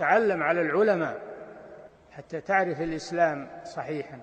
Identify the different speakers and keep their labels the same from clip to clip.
Speaker 1: تعلم على العلماء حتى تعرف الإسلام صحيحا.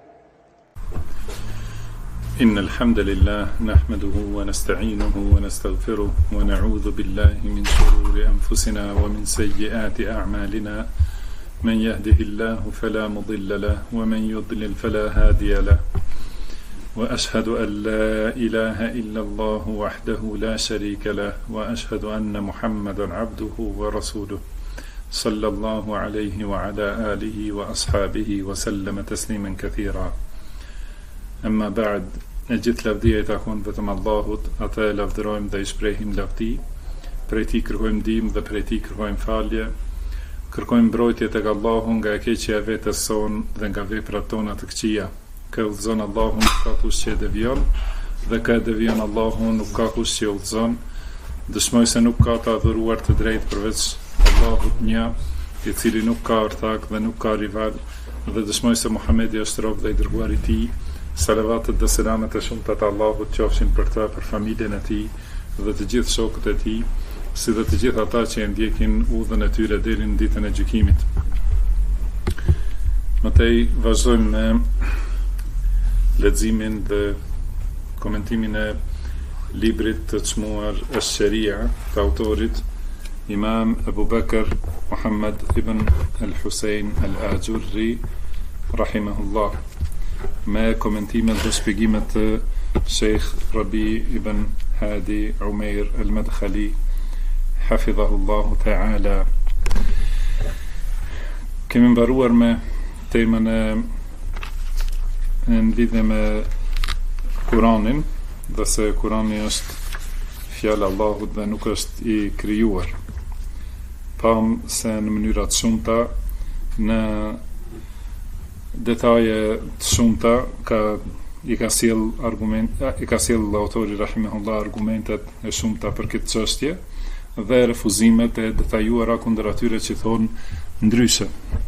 Speaker 2: إن الحمد لله نحمده ونستعينه ونستغفره ونعوذ بالله من شرور أنفسنا ومن سيئات أعمالنا. من يهده الله فلا مضل له ومن يضلل فلا هادي له. وأشهد أن لا إله إلا الله وحده لا شريك له وأشهد أن محمدا عبده ورسوله صلى الله عليه وعلى آله وأصحابه وسلم تسليما كثيرا. أما بعد، gjithë lavdia I takon vetëm Allahut, atë e lavdërojmë dhe I shprehim lavdi, prej Tij kërkojmë ndihmë dhe prej Tij kërkojmë falje, kërkojmë mbrojtje tek Allahu nga e keqja e vetes son dhe nga veprat tona të këqija. Kë udhëzon Allahu nuk ka kush që e devion, dhe kë e devion Allahu nuk ka kush që e udhëzon. Dëshmoj se nuk ka të adhuruar të drejtë përveç Allahut një, I cili nuk ka ortak dhe nuk ka rival, dhe dëshmoj se Muhamedi është rob dhe I dërguar I Tij. Salavatet dhe selamet e shumta të Allahut qofshin për ta, për familjen e tij dhe të gjithë shokët e tij, si dhe të gjithë ata që e ndjekin udhën e tyre deri në ditën e gjykimit. Mëtej vazhdojmë me leximin dhe komentimin e librit të çmuar Ash-Sharia të autorit Imam Abu Bakr Muhammad ibn al-Husayn al-Ajurri rahimahullah, me komentimet dhe shpjegimet të Sheikh Rabi ibn Hadi Umair al-Madkhali hafidhahullahu ta'ala. Kemi mbaruar me temën e në lidhje me Kur'anin, dhe se Kur'ani është fjalë Allahut dhe nuk është I krijuar. Pam se në mënyra të shumta, në detaje të shumta I ka sjell autori rahimahullah argumentet e shumta për këtë çështje dhe refuzimet e detajuara kundër atyre që thonë ndryshe.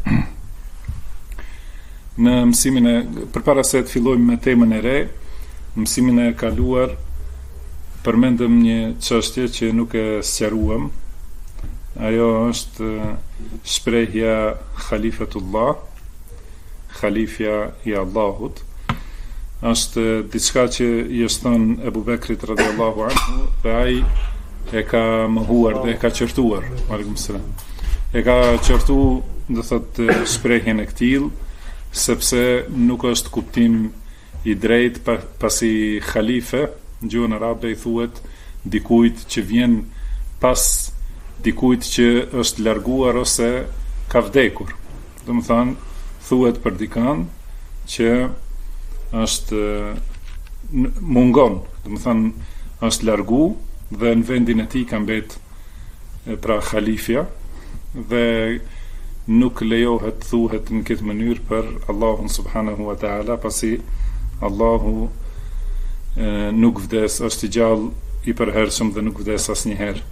Speaker 2: Në mësimin e përpara se të fillojmë me temën e re, në mësimin e kaluar përmendëm një çështje që nuk e sqaruam. Ajo është shprehja Khalifatullah, Khalifja I Allahut. Është diçka që I është thënë Ebu Bekrit radhiyallahu anhu, dhe ai e ka mohuar dhe e ka qortuar. Aleikum selam. E ka qortu, do thotë, shprehjen e këtij, sepse nuk është kuptim I drejtë, pasi khalife në gjuhën arabe I thuhet dikujt që vjen pas dikujt që është larguar ose ka vdekur. Domethënë thuhet për dikan që është mungon, domethënë është largu dhe në vendin e tij ka mbet pra khalifja, dhe nuk lejohet thuhet në këtë mënyrë për Allahun subhanahu wa taala, pasi Allahu nuk vdes, është I gjallë I përhershëm dhe nuk vdes asnjëherë.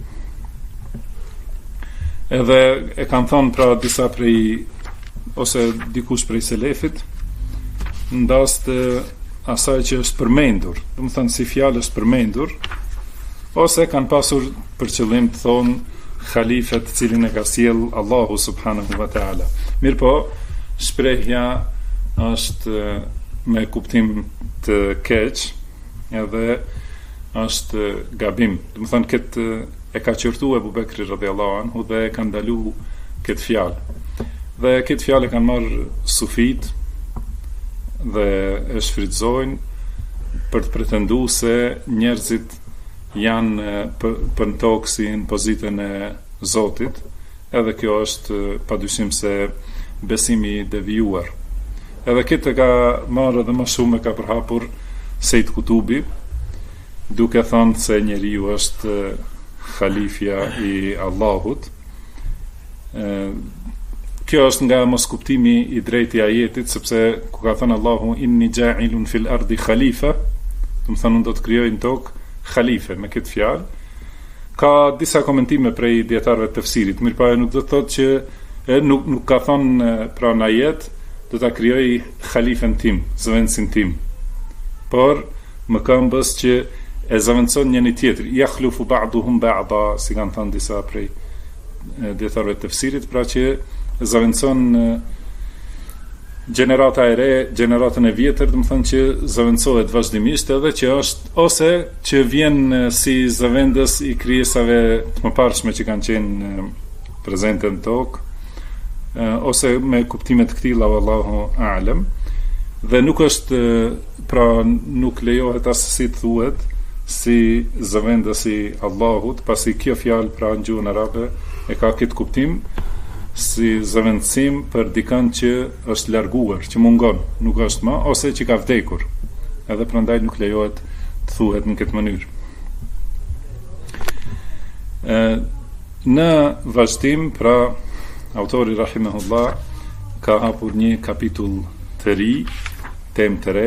Speaker 2: Edhe e kanë thonë pra disa prej ose dikush prej selefit ndas të asaj që është përmendur, domethënë si fjalë është përmendur, ose kanë pasur për qëllim të thonë khalifet të cilin e ka sjell Allahu subhanahu wa taala. Mirpo shprehja është me kuptim të keq, edhe është gabim. Domethënë këtë e ka qortuar Abu Bekri radhiyallahu anhu dhe e ka ndalu këtë fjalë. Dhe këtë fjalë kanë marrë sufit dhe e shfrytëzojnë për të pretenduar se njerëzit janë për në tokë si në pozitën e Zotit, edhe kjo është padyshim se besimi I devijuar. Edhe këtë ka marrë dhe më shumë ka përhapur Sejt Kutubi, duke thënë se njeriu është khalifja I Allahut. Kjo është nga mos kuptimi I drejtë I ajetit, sepse ku ka thënë Allahu inni ja'ilun fil ardi khalifa, do të thonë unë do të krijoj në tokë khalife, me këtë fjalë ka disa komentime prej dietarëve të tefsirit. Mirëpo nuk do të thotë që nuk ka thënë pra në ajet do ta krijoj khalifen tim, zëvendësin tim, por më këmbës që e zëvendëson njëri tjetri, yakhlufu ba'duhum ba'da, si kanë thënë disa prej dietarëve të tefsirit, pra që zëvendëson gjenerata e re, gjeneratën e vjetër, do të thonë që zëvendësohet vazhdimisht, edhe që është ose që vjen si zëvendës i krijesave të mëparshme që kanë qenë prezente në tokë, ose me kuptime të këtilla, wallahu a'lam. Dhe nuk është, pra nuk lejohet as si të thuhet si zëvendës i Allahut, pasi kjo fjalë pra në gjuhën arabe e ka këtë kuptim si zëvendësim për dikën që është larguar, që mungon, nuk është më, ose që ka vdekur. Edhe prandaj nuk lejohet të thuhet në këtë mënyrë. Në vazhdim, pra autori rahimahullah ka hapur një kapitull të ri, temë të re,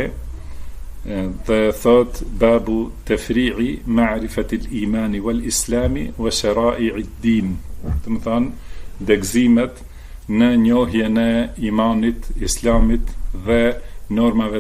Speaker 2: dhe thot babu tefri'i ma'rifatil imani wal islami wa shara'i'id din. Do të thonë degzimet në njohjen e imanit, islamit dhe normave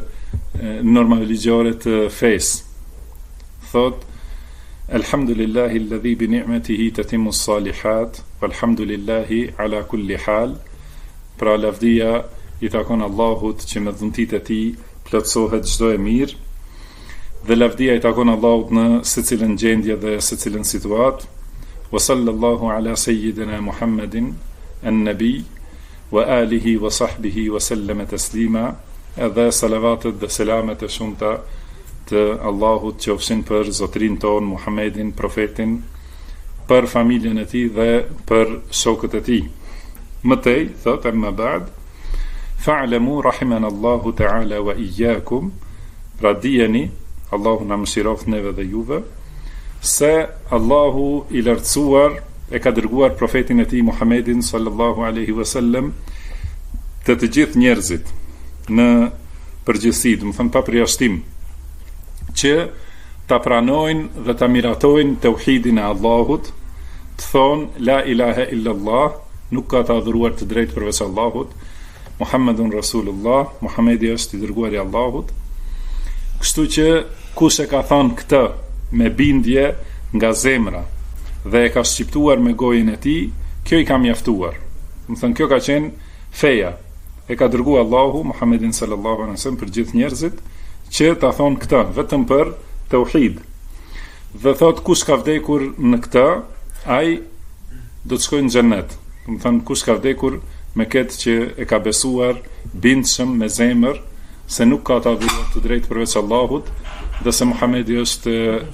Speaker 2: ligjore të fesë. Thot alhamdulillahi alladhi bi ni'matihi tatimmu s-salihat walhamdulillahi ala kulli hal. Pra lavdia i takon Allahut që me dhuntit e tij plotësohet çdo e mirë, dhe lavdia i takon Allahut në secilën gjendje dhe secilën situatë. Wa sallallahu ala sayyidina Muhammedin an-nabi wa alihi wa sahbihi wa sallama taslima. Edhe salavatet dhe selamet e shumta të Allahut qofshin për zotrin ton Muhammedin, profetin, për familjen e tij dhe për shokët e tij. Mëtej thot amma ba'd, fa'lamu rahimana Allahu ta'ala wa iyyakum. Pra dijeni, Allahu na mëshiroft neve dhe juve, se Allahu i lartësuar e ka dërguar profetin e tij Muhammedin sallallahu alaihi wasallam të gjithë njerëzit në përgjithësi, do të thënë pa përjashtim, që ta pranojnë dhe ta miratojnë tauhidin e Allahut, të thonë la ilaha illa Allah, nuk ka të adhuruar të drejtë përveç Allahut, Muhammedun Rasulullah, Muhammedi është i dërguari i Allahut. Kështu që kush e ka thënë këtë me bindje nga zemra dhe e ka shqiptuar me gojën e tij, kjo i ka mjaftuar. Do të thënë kjo ka qenë feja. E ka dërguar Allahu Muhammedin sallallahu alaihi wasallam për gjithë njerëzit që ta thonë këtë vetëm për tauhid. Dhe thot kush ka vdekur në këtë, ai do të shkojë në xhennet. Do të thënë kush ka vdekur me këtë që e ka besuar bindshëm me zemër se nuk ka të adhuruar të drejtë përveç Allahut, dhe se Muhamedi është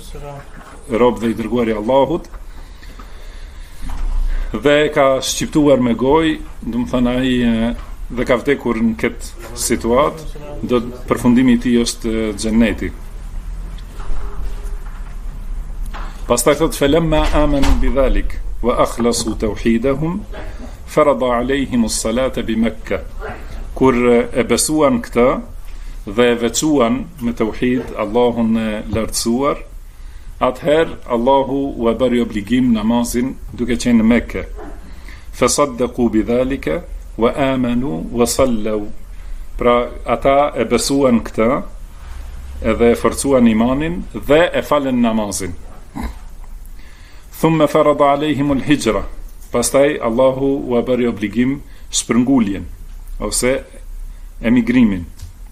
Speaker 2: rob dhe i dërguari i Allahut, dhe ka shqiptuar me gojë, do të thënë ai dhe ka vdekur në këtë situatë, do përfundimi i tij është xheneti. Pastaj thot falamma amanu bidhalik wa akhlasu tauhidahum farada alejhim as-salata bi Mekka. Kur e besuan këtë dhe e veçuan me tauhid Allahun e lartësuar, atëherë Allahu u bëri obligim namazin duke qenë në Mekë. Fasaddaqu bidhalika wa amanu wa sallu. Pra ata e besuan këtë, edhe e forcuan imanin dhe e falën namazin. Thumma farada alejhim al-hijra. Pastaj Allahu u bëri obligim shpërnguljen ose emigrimin.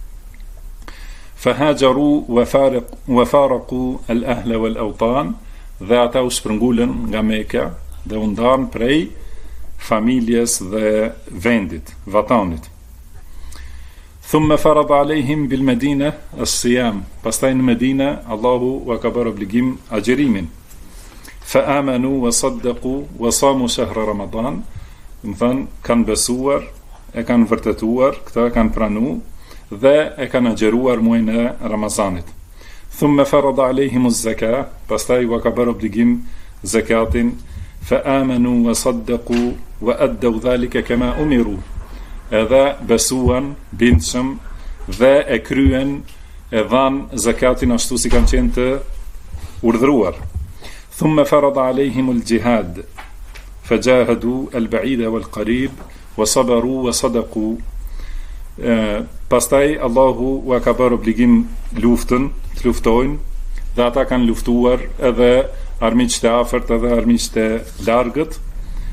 Speaker 2: Fahajaru wa faraqu al-ahla wal-awtan. Dhe ata u shpërngulën nga Mekka dhe u ndan prej familjes dhe vendit, vatanit. Thumma farada alejhim bil Medina as-siyam. Pastaj në Medina Allahu u ka bërë obligim agjerimin. Fa amanu wa saddaqu wa samu shahra Ramadan. Do të thënë kanë besuar, e kanë vërtetuar, këta kanë pranu dhe e kanë agjeruar muajin e Ramazanit. Thumma farada alejhim az-zaka. Pastaj u ka bërë obligim zakatin. Fa amanu wa saddaqu wa addu dhalika kama umiru. Edhe besuan, bindshëm dhe e kryen, e dhan zakatin ashtu si kanë qenë të urdhëruar. Thumma farada alejhim al-jihad. Fajahadu al-ba'ida wal-qarib wa sabaru wa sadaqu. Pastaj Allahu u ka bërë obligim luftën, të luftojnë, dhe ata kanë luftuar edhe armiqtë e afërt edhe armiqtë e largët,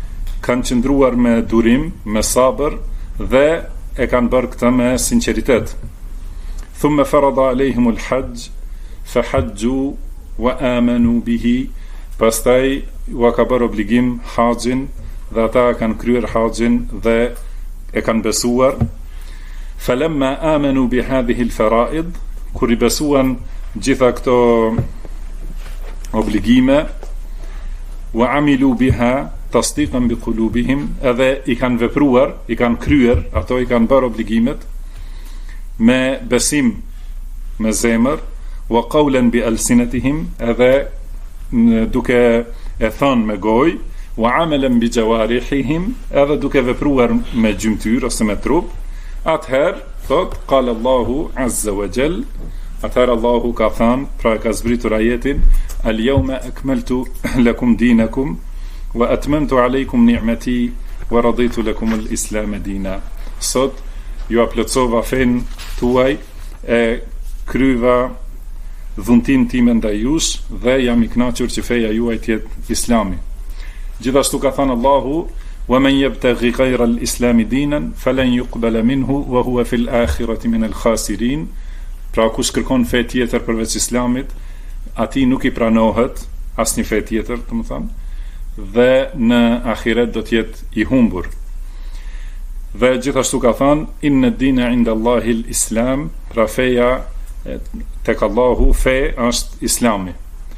Speaker 2: kanë qëndruar me durim, me sabër dhe e kanë bërë këtë me sinqeritet. Thumma farada alejhimul hajj fa hajju wa amanu bihi, pastaj u ka bërë obligim haxhin dhe ata kanë kryer haxhin dhe e kanë besuar. Falamma amanu bi hadhihi al-fara'id, kur i besuan gjitha këto obligime, wa amilu biha tasdiqan bi qulubihim, edhe i kanë vepruar, i kanë kryer, ato i kanë bërë obligimet me besim me zemër, wa qawlan bi alsinatihim, edhe duke e thënë me gojë, wa amalan bi jawarihihim, edhe duke vepruar me gjymtyr ose me trup. Atëherë thot qala Allahu azza wa jall, atëherë Allahu ka thënë, pra ka zbritur ajetin, al yawma akmaltu lakum dinakum wa atmamtu alaykum ni'mati wa raditu lakum al-islam dina. Sot ju aplotësova fen tuaj, e kryva dhuntin time ndaj jush dhe jam i kënaqur që feja juaj të jetë Islami. Gjithashtu ka thënë Allahu, wa man yabtaghi ghayra al-islam dinan falan yuqbala minhu wa huwa fil akhirati min al-khasirin. Pra kush kërkon fe tjetër përveç Islamit, atij nuk i pranohet asnjë fe tjetër, domethënë, dhe në ahiret do të jetë i humbur. Dhe gjithashtu ka thënë, inna ad-dina 'inda Allahi al-islam, pra feja tek Allahu fe është Islami.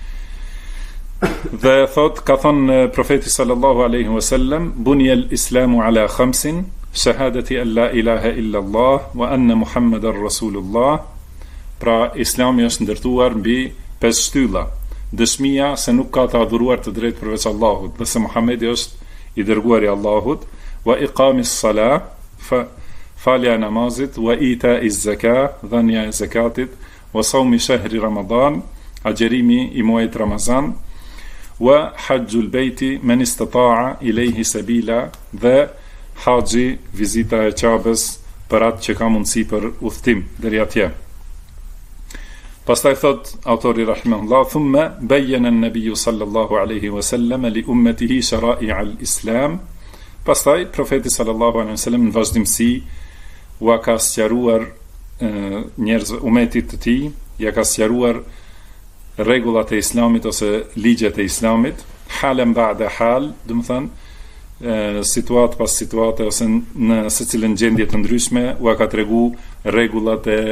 Speaker 2: Dhe thot, ka thënë profeti sallallahu alaihi wasallam, bunya al-islamu ala khamsin, shahadati an la ilaha illa Allah wa anna Muhammadar Rasulullah. Pra Islami është ndërtuar mbi 5 shtylla: dëshmia se nuk ka të adhuruar të drejtë përveç Allahut dhe se Muhamedi është i dërguari i Allahut, wa iqamis salah, falja e namazit, wa itaiz zakat, dhënia e zakatit, wa sawmi shahri Ramadan, agjerimi i muajit Ramazan, wa hajjul beiti man istata'a ilayhi sabila, dhe haxhi, vizita e Qabës për atë që ka mundësi për udhtim deri atje. Pastaj thot autori rahimahullah, thumma bayyana an-nabiyyu sallallahu alaihi wasallam li ummatihi shara'i' al-islam. Pastaj profeti sallallahu alaihi wasallam në vazhdimsi u ka sqaruar njerëz umetit të tij, ja ka sqaruar rregullat e Islamit ose ligjet e Islamit, halen ba'da hal, do të thënë situatë pas situate ose në secilën gjendje të ndryshme u ka tregu rregullat e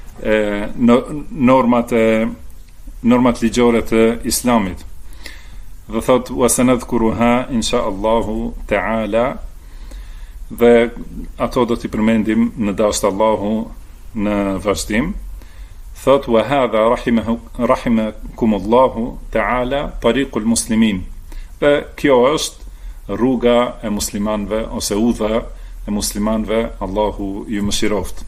Speaker 2: normat ligjore të Islamit. Dhe thot, wa sanadhkuruha insha Allahu ta'ala, dhe ato do t'i përmendim në dasht Allahu në vazhdim. Thot, wa hadha rahimakumullahu ta'ala tariqul muslimin, dhe kjo është rruga e muslimanve ose udha e muslimanve, Allahu ju mëshiroft.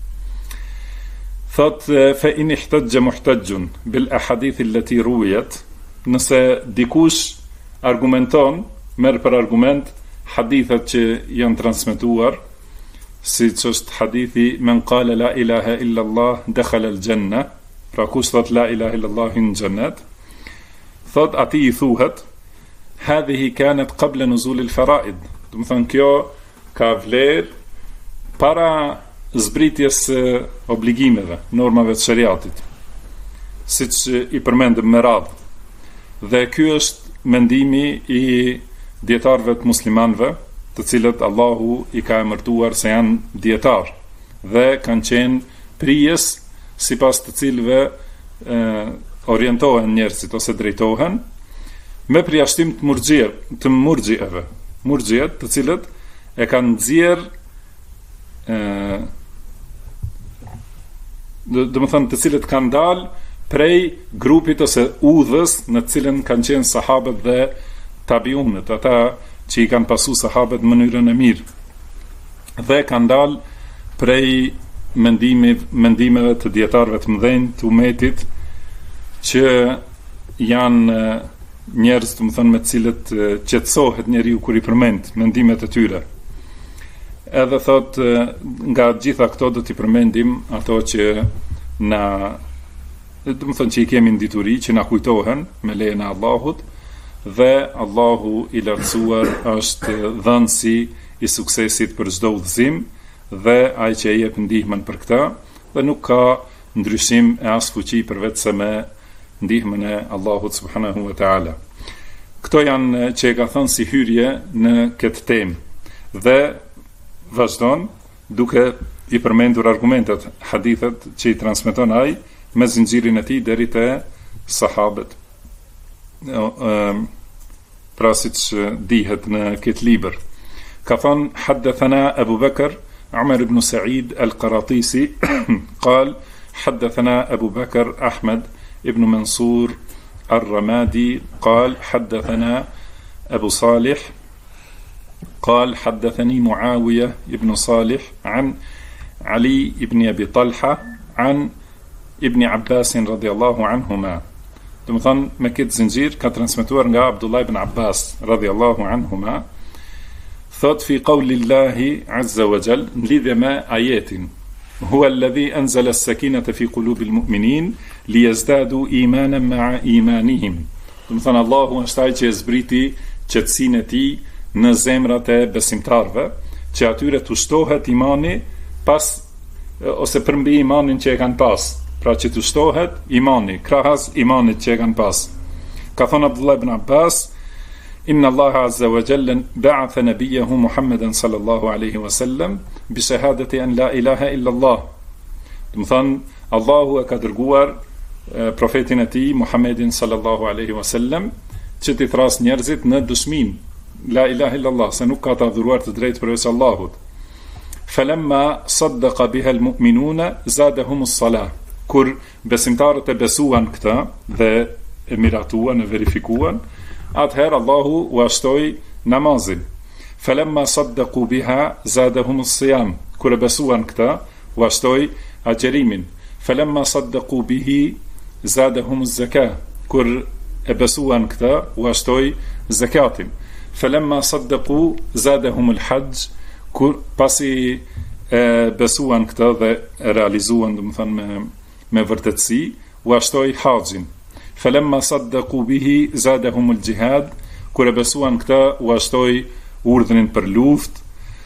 Speaker 2: Thot, fa in ihtajja muhtajjun bil ahadith allati ruwiyat, nëse dikush argumenton, merr për argument hadithet që janë transmetuar, siç është hadithi men qala la ilaha illa Allah dakhala al-janna, pra kush thot la ilaha illa Allah hyn xhennet, thot atij i thuhet hadhihi kanat qabla nuzul al-fara'id, do të thonë kjo ka vlerë para zbritjes obligimeve, normave të shariatit, siç i përmendëm me radhë. Dhe ky është mendimi i dietarëve të muslimanëve, të cilët Allahu i ka emërtuar se janë dietar dhe kanë qenë prijes sipas të cilëve orientohen njerëzit ose drejtohen, me përjashtim të murxhieve, murxhiet të cilët e kanë nxjerr do të thënë të cilët kanë dalë prej grupit ose udhës në të cilën kanë qenë sahabët dhe tabiunët, ata që i kanë pasu sahabët në mënyrën e mirë, dhe kanë dalë prej mendimeve të dietarëve të mëdhenj të umetit, që janë njerëz, do të thënë, me të cilët qetësohet njeriu kur i përmend mendimet e tyre. Edhe thot, nga gjitha këto do t'i përmendim ato që do të thënë që i kemi në dituri, që na kujtohen me lejen e Allahut, dhe Allahu i lartësuar është dhënësi i suksesit për çdo udhëzim dhe ai që jep ndihmën për këtë dhe nuk ka ndryshim e as fuqi përveç me ndihmën e Allahut subhanahu wa taala. Këto janë që e ka thënë si hyrje në këtë temë dhe vazhdon duke i përmendur argumentet, hadithet që i transmeton ai me zinxhirin e tij deri te sahabët. Pra siç dihet në këtë libër. Ka thënë haddathana Abu Bakr Umar ibn Sa'id al-Qaratisi قال حدثنا أبو بكر أحمد ابن منصور الرمادي قال حدثنا أبو صالح قال حدثني معاوية ابن صالح عن علي ابن أبي طلحة عن ابن عباس رضي الله عنهما. Do të thonë me këtë zinxhir ka transmetuar nga Abdullah ibn Abbas radhiyallahu anhuma, thot fi qawli Allahi azza wa jall, në lidhje me ajetin huwa alladhi anzala as-sakinata fi qulubi al-mu'minin liyazdadu imanan ma'a imanihim. Do të thonë Allahu është ai që e zbriti qetësinë e tij në zemrat e besimtarëve, që atyre të shtohet imani pas ose përmbi imanin që e kanë pas. Pra që të shtohet imani, krahas imanit që e kanë pas. Ka thonë Abdullah ibn Abbas, inna Allah azza wa jalla ba'atha nabiyahu Muhammeden sallallahu alaihi wasallam bi shahadati an la ilaha illa Allah. Do të thonë Allahu e ka dërguar profetin e tij Muhammedin sallallahu alaihi wasallam që t'i thras njerëzit në dëshmin la ilaha illa Allah, se nuk ka të adhuruar të drejtë përveç Allahut. Falamma saddaqa biha al-mu'minuna zadahum as-salah. Kur besimtarët e besuan këta dhe e miratuan e verifikuan, atëherë Allahu u ashtoi namazin. Falamma saddaqu biha zadahum as-siyam. Kur e besuan këta, u ashtoi agjerimin. Falamma saddaqu bihi zadahum az-zakah. Kur e besuan këta, u ashtoi zakatin. Falamma saddaqu zadahum al-hajj. Kur pasi e besuan këta dhe e realizuan, do të thënë me vërtetësi, u ashtoi haxhin. Falamma saddaqu bihi zadahum al-jihad. Kur e besuan këta, u ashtoi urdhrin për luftë.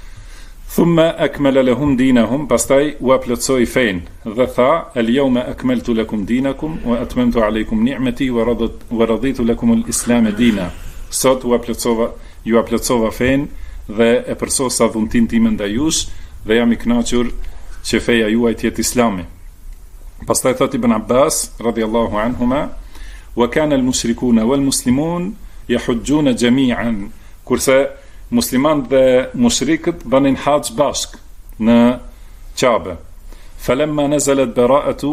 Speaker 2: Thumma akmala lahum dinahum, pastaj u plotësoi fen dhe tha al-yawma akmaltu lakum dinakum wa atmamtu alaykum ni'mati wa raditu lakum al-islam dina. Sot ju plotësova fen dhe e përsosa dhuntin time ndaj jush dhe jam i kënaqur që feja juaj të jetë Islami. Pastaj thot Ibn Abbas radhiyallahu anhuma, wa kana al-mushrikuna wal-muslimun yahujjuna jami'an. Kurse muslimanët dhe mushrikët bënin haxh bashk në Kabe. Falamma nazalat bara'atu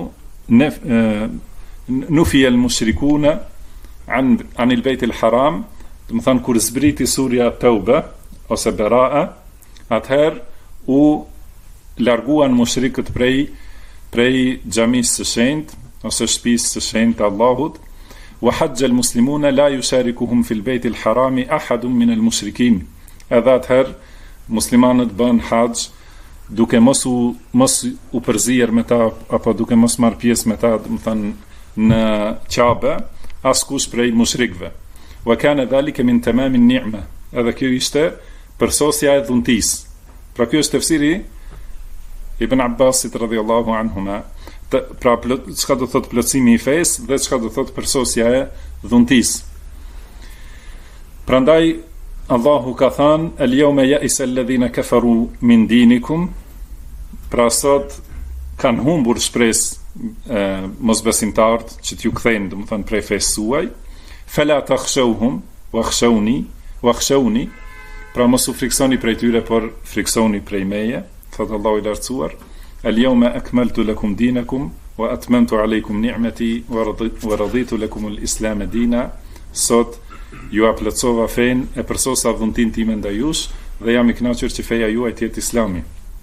Speaker 2: nufiya al-mushrikuna an al-bayt al-haram. Do të thonë kur zbriti surja Tauba ose Bara'a, atëherë u larguan mushrikët prej xhamisë së shenjtë ose shtëpisë së shenjtë të Allahut. Wa hajja al-muslimuna la yusharikuhum fi al-bayt al-haram ahadun min al-mushrikin. Edhe atëherë muslimanët bën haxh duke mos u përzier me ta apo duke mos marr pjesë me ta, do të thënë në Kabe, askush prej mushrikëve. Wa kana dhalika min tamam an-ni'ma. Edhe kjo ishte përsosja e dhuntisë. Pra kjo është tefsiri Ibn Abbasit radhiyallahu anhuma. Pra çka do thot plotësimi i fesë dhe çka do thot përsosja e dhuntisë. Prandaj Allahu ka thënë al-yawma ya'isa alladhina kafaru min dinikum. Pra sot kanë humbur shpresë mosbesimtarët që t'ju kthejnë, do të thënë prej fesë suaj. Fala takhshawhum wakhshawni. Pra mos u friksoni prej tyre, por friksoni prej meje. Thot Allahu i lartësuar, al-yawma akmaltu lakum dinakum wa atmamtu alaykum ni'mati wa raditu lakum al-islam dina. Sot ju plotësova fen e përsosa dhuntin time ndaj jush dhe jam i kënaqur që feja juaj të jetë Islami.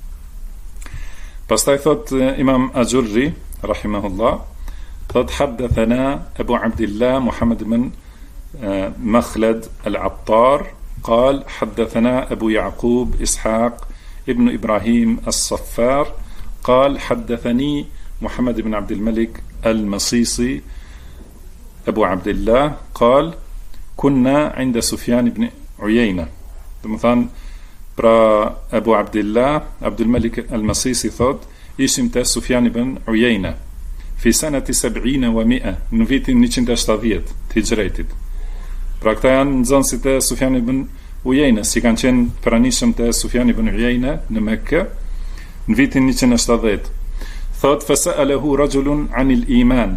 Speaker 2: Pastaj thot Imam Ajurri rahimahullah, thot haddathana Abu Abdillah Muhammad ibn Makhlad al-Attar قال حدثنا أبو يعقوب إسحاق ابن إبراهيم الصفار قال حدثني محمد بن عبد الملك المصيصي أبو عبد الله قال kunna inda Sufjan ibn Uyayna. Do të thonë, pra Abu Abdullah Abdul Malik al-Masisi thot, ishim te Sufjan ibn Uyayna fi sanati 70 wa 100, në vitin 170 të Hijretit. Pra këta janë nxënësit e Sufjan ibn Uyayna, si kanë qenë pranishëm te Sufjan ibn Uyayna në Mekë në vitin 170. Thot, fasa'alahu rajulun anil iman.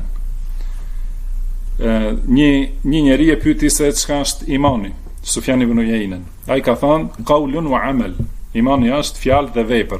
Speaker 2: Një njeri e pyeti se çka është imani, Sufjan ibn Uyayna. Ai ka thënë qaulun wa amal. Imani është fjalë dhe vepër.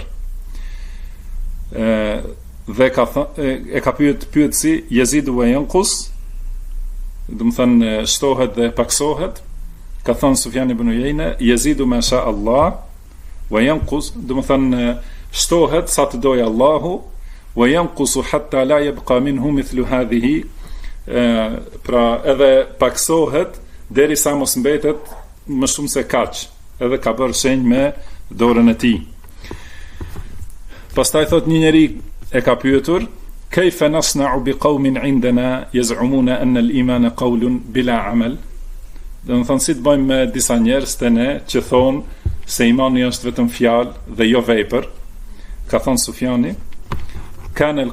Speaker 2: Dhe ka pyet si yazidu wa yanqus, do të thënë shtohet dhe paksohet. Ka thënë Sufjan ibn Uyayna yazidu ma sha Allah wa yanqus, do të thënë shtohet sa të dojë Allahu, wa yanqusu hatta la yabqa minhu mithlu hadhihi, pra edhe paksohet derisa mos mbetet më shumë se kaq, edhe ka bërë shenjë me dorën e tij. Pastaj thot, një njeri e ka pyetur, kayfa nasna'u biqaumin 'indana yaz'umuna anna al-iman qawlun bila 'amal. Do të thonë, si të bëjmë me disa njerëz të ne që thonë se imani është vetëm fjalë dhe jo vepër. Ka thonë Sufjani, kana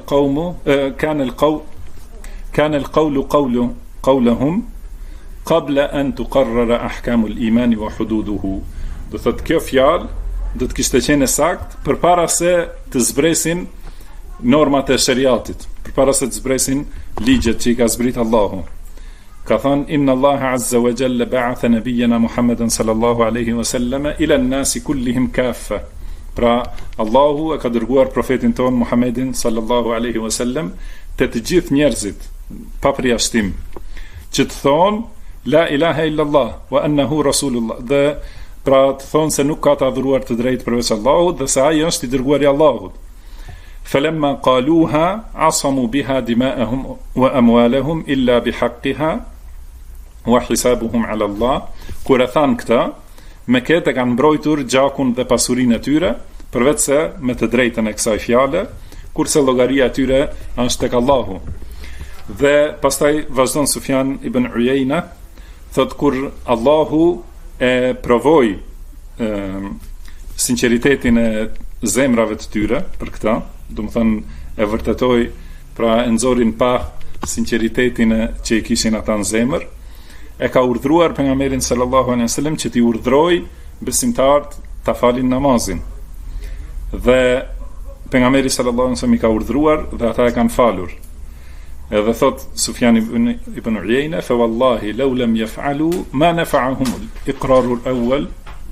Speaker 2: al-qawlu qawluhum qabla an tuqarrara ahkamu al-iman wa hududuhu. Do thotë, kjo fjalë do të kishte qenë sakt përpara se të zbresin normat e shariatit, përpara se të zbresin ligjet që i ka zbrit Allahu. Ka thënë, inna Allaha azza wa jalla ba'atha nabiyyana Muhammeden sallallahu alaihi wasallam ila an-nasi kullihim kaffa. Pra Allahu e ka dërguar profetin ton Muhammedin sallallahu alaihi wasallam te të gjithë njerëzit pa përjashtim, që të thonë la ilaha illa Allah wa annahu rasulullah, dhe pra të thonë se nuk ka të adhuruar të drejtë përveç Allahut dhe se ai është i dërguari i Allahut. Falamma qaluha asamu biha dima'ahum wa amwalahum illa bihaqqiha wa hisabuhum ala Allah. Kur e thanë këta, me këtë e kanë mbrojtur gjakun dhe pasurinë e tyre, përveç se me të drejtën e kësaj fjale, kurse llogaria e tyre është tek Allahu. Dhe pastaj vazhdon Sufjan ibn Uyayna, thot, kur Allahu e provoi sinqeritetin e zemrave të tyre për këta, do të thënë e vërtetoi, pra e nxorin pa sinqeritetin që i kishin ata në zemër, e ka urdhëruar pejgamberin sallallahu alaihi wasallam që t'i urdhëroi besimtarët ta falin namazin. Dhe pejgamberi sallallahu alaihi wasallam i ka urdhëruar dhe ata e kanë falur. Edhe thot Sufjan ibn Uyayna, fa wallahi law lam yaf'alu ma nafa'ahum al-iqraru al-awwal,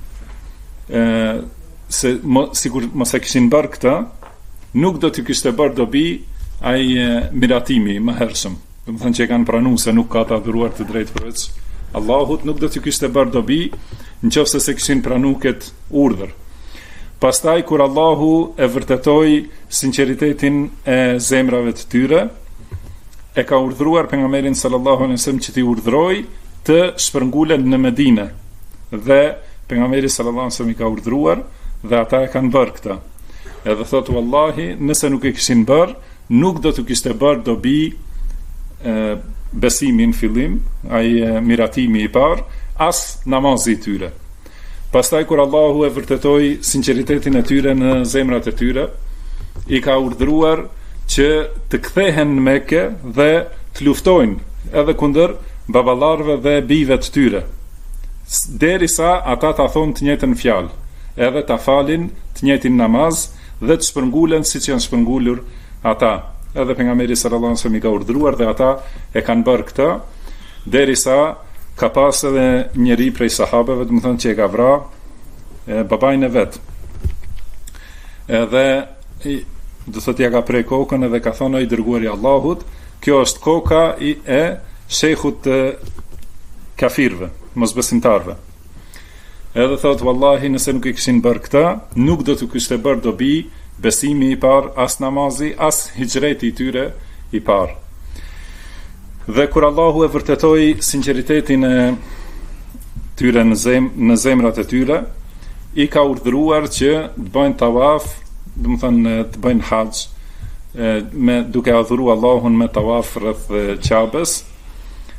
Speaker 2: se sigur mos e kishin bërë këtë, nuk do t'ju kishte bërë dobi ai miratimi më hershëm. Do të thënë që kanë pranuar se nuk ka të adhuruar të drejtë përveç Allahut, nuk do t'ju kishte bërë dobi nëse se kishin pranuar këtë urdhër. Pastaj kur Allahu e vërtetoi sinqeritetin e zemrave të tyre, e ka urdhëruar pejgamberin sallallahu alaihi wasallam që t'i urdhëroi të shpërngulen në Medinë. Dhe pejgamberi sallallahu alaihi wasallam i ka urdhëruar dhe ata e kanë bërë këtë. Edhe thotë, wallahi, nëse nuk e kishin bërë, nuk do t'u kishte bërë dobi besimin fillim, ai miratimi i parë, as namazi i tyre. Pastaj kur Allahu e vërtetoi sinqeritetin e tyre në zemrat e tyre, i ka urdhëruar që të kthehen në Mekë dhe të luftojnë edhe kundër baballarëve dhe bijve të tyre, derisa ata ta thonë të njëjtën fjalë, edhe ta falin të njëjtin namaz dhe të shpërngulen siç janë shpërngulur ata. Edhe pejgamberi sallallahu alaihi wasallam i ka urdhëruar dhe ata e kanë bërë këtë, derisa ka pas edhe njëri prej sahabeve, do të thonë që e ka vrarë babain e vet. Edhe do thotë ja ka prej kokën edhe ka thonë, i dërguari i Allahut, kjo është koka e shejhut të kafirëve, mosbesimtarëve. Edhe thotë, wallahi, nëse nuk i kishin bërë këtë, nuk do t'u kishte bërë dobi besimi i parë, as namazi, as hijreti i tyre i parë. Dhe kur Allahu e vërtetoi sinqeritetin e tyre në zemrat e tyre, i ka urdhëruar që të bëjnë tawaf, do të thënë të bëjnë haxh, duke adhuruar Allahun me tawaf rreth Ka'bes,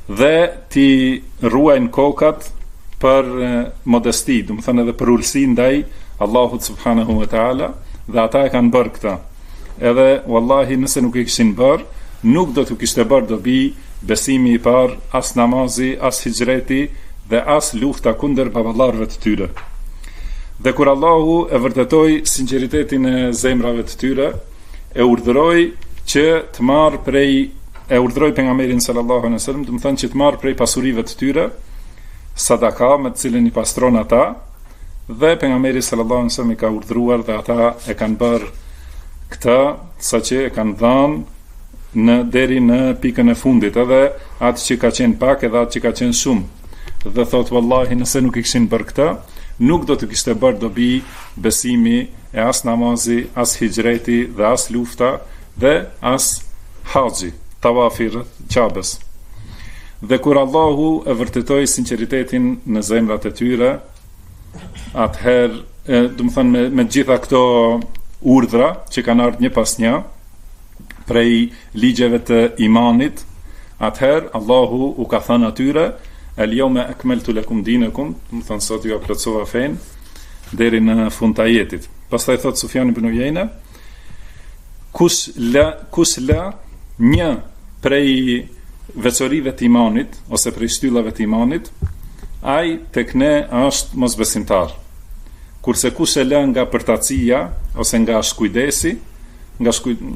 Speaker 2: dhe ti ruajnë kokat për modesti, do të thënë edhe për ulësi ndaj Allahut subhanahu wa taala, dhe ata e kanë bërë këtë. Edhe wallahi nëse nuk e kishin bërë, nuk do t'u kishte bërë dobi besimi i parë, as namazi, as hijreti dhe as lufta kundër baballarëve të tyre. Dhe kur Allahu e vërtetoi sinqeritetin e zemrave të tyre, e urdhëroi që të marrë prej, e urdhëroi pejgamberin sallallahu alaihi wasallam, do të thënë që të marrë prej pasurive të tyre sadaka me të cilën i pastron ata, dhe pejgamberi sallallahu alaihi wasallam i ka urdhëruar dhe ata e kanë bërë këtë, saqë e kanë dhënë deri në pikën e fundit, edhe atë që ka qenë pak edhe atë që ka qenë shumë. Dhe thot wallahi nëse nuk i kishin bërë këtë, nuk do të kishte bërë dobi besimi e as namazi, as hijreti dhe as lufta dhe as haxhi, tawafi Qabes. Dhe kur Allahu e vërtetoi sinqeritetin në zemrat e tyre, atëherë, do të thënë me gjitha këto urdhra që kanë ardhur një pas një prej ligjeve të imanit, atëherë Allahu u ka thënë atyre: "El-yawma akmaltu lakum dinakum", do të thënë sot ju plotësova fen deri në fund të ajetit. Pastaj thot Sufjan ibn Uyayna: kush la një prej veçorive të imanit ose prej shtyllave të imanit, ai tek ne është mosbesimtar. Kurse kush e lë nga përtacia ose nga shkujdesi, do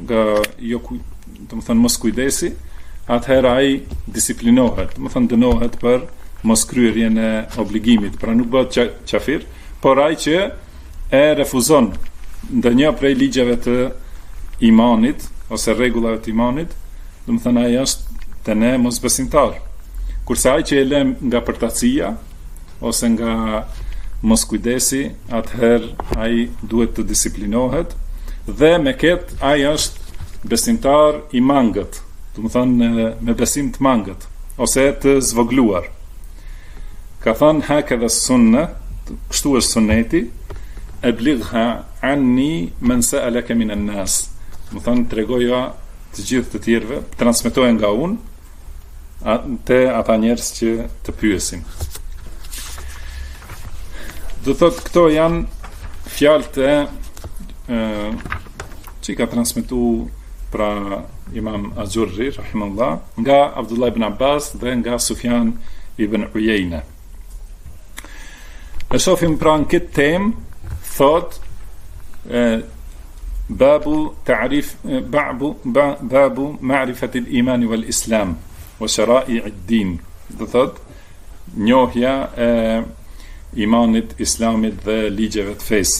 Speaker 2: të thënë mos kujdesi, atëherë ai disiplinohet, do të thënë dënohet për moskryerjen e obligimit, pra nuk bëhet qafir, por ai që e refuzon ndonjë prej ligjeve të imanit ose rregullave të imanit, do të thënë ai është te ne mosbesimtar. Kurse ai që e lë nga përtacia ose nga moskujdesi, atëherë ai duhet të disiplinohet, dhe me këtë ai është besimtar i mangët, do të thënë me besim të mangët ose të zvogluar. Ka thënë hakadha sunna, kështu është sunneti, ebligha anni man sa'alaka min an-nas. Do të thënë tregoja të gjithë të tjerëve, transmetoja nga unë te ata njerëz që të pyesin. Do thotë këto janë fjalët e që i ka transmetuar pra Imam Azurri rahimahullah nga Abdullah ibn Abbas dhe nga Sufjan ibn Uyayna. E shohim pra në këtë temë, thot babu ta'rif babu ma'rifati al-iman wal islam wa shara'i ad-din. Do thot njohja e imanit, islamit dhe ligjeve të fesë.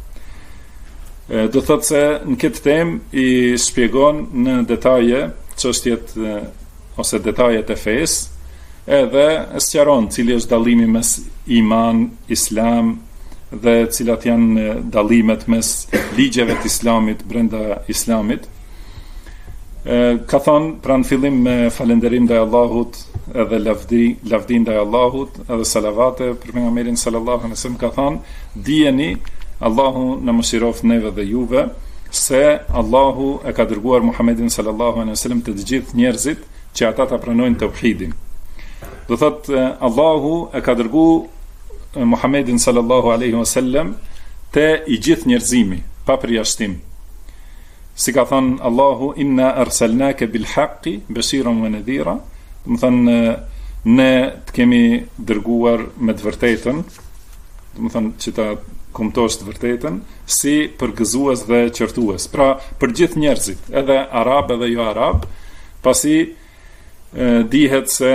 Speaker 2: Do thot se në këtë temë i shpjegon në detaje çështjet ose detajet e fesë, edhe sqaron cili është dallimi mes iman, islam dhe cilat janë dallimet mes ligjeve të islamit brenda islamit. Ka thonë pra në fillim me falënderim ndaj Allahut edhe lavdi ndaj Allahut edhe salavate për pejgamberin sallallahu alaihi wasallam, ka thonë dijeni Allahu na mëshiroft neve dhe juve se Allahu e ka dërguar Muhammedin sallallahu alaihi wasallam të gjithë njerëzit që ata ta pranojnë tauhidin. Do thot Allahu e ka dërguar Muhammedin sallallahu alaihi wasallam te i gjithë njerëzimi pa përjashtim. Si ka thënë Allahu: inna arsalnaka bil haqqi bashiran wa nadhira. Do thënë ne të kemi dërguar me të vërtetën, do thënë që ta kumtosh të vërtetën, si përgëzues dhe qortues. Pra për gjithë njerëzit, edhe arab edhe jo arab, pasi dihet se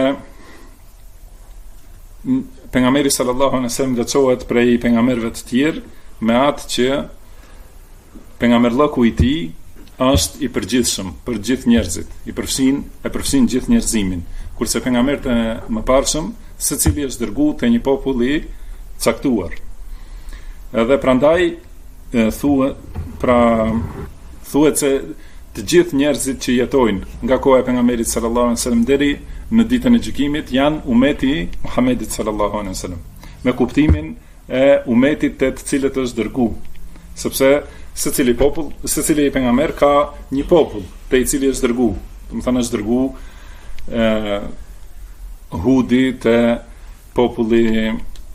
Speaker 2: pejgamberi sallallahu alaihi wasallam veçohet prej pejgamberëve të tjerë me atë që pejgamberllëku i tij është i përgjithshëm për gjithë njerëzit, e përfshin gjithë njerëzimin, kurse pejgamberët e mëparshëm secili është dërguar te një popull i caktuar. Edhe prandaj thuhet se të gjithë njerëzit që jetojnë nga koha e pejgamberit sallallahu alaihi wasallam deri në ditën e gjykimit janë umeti i Muhamedit sallallahu alaihi wasallam, me kuptimin e umetit të cilët është dërguar, sepse secili pejgamber ka një popull te i cili është dërguar, do të thënë është dërguar Hudi te populli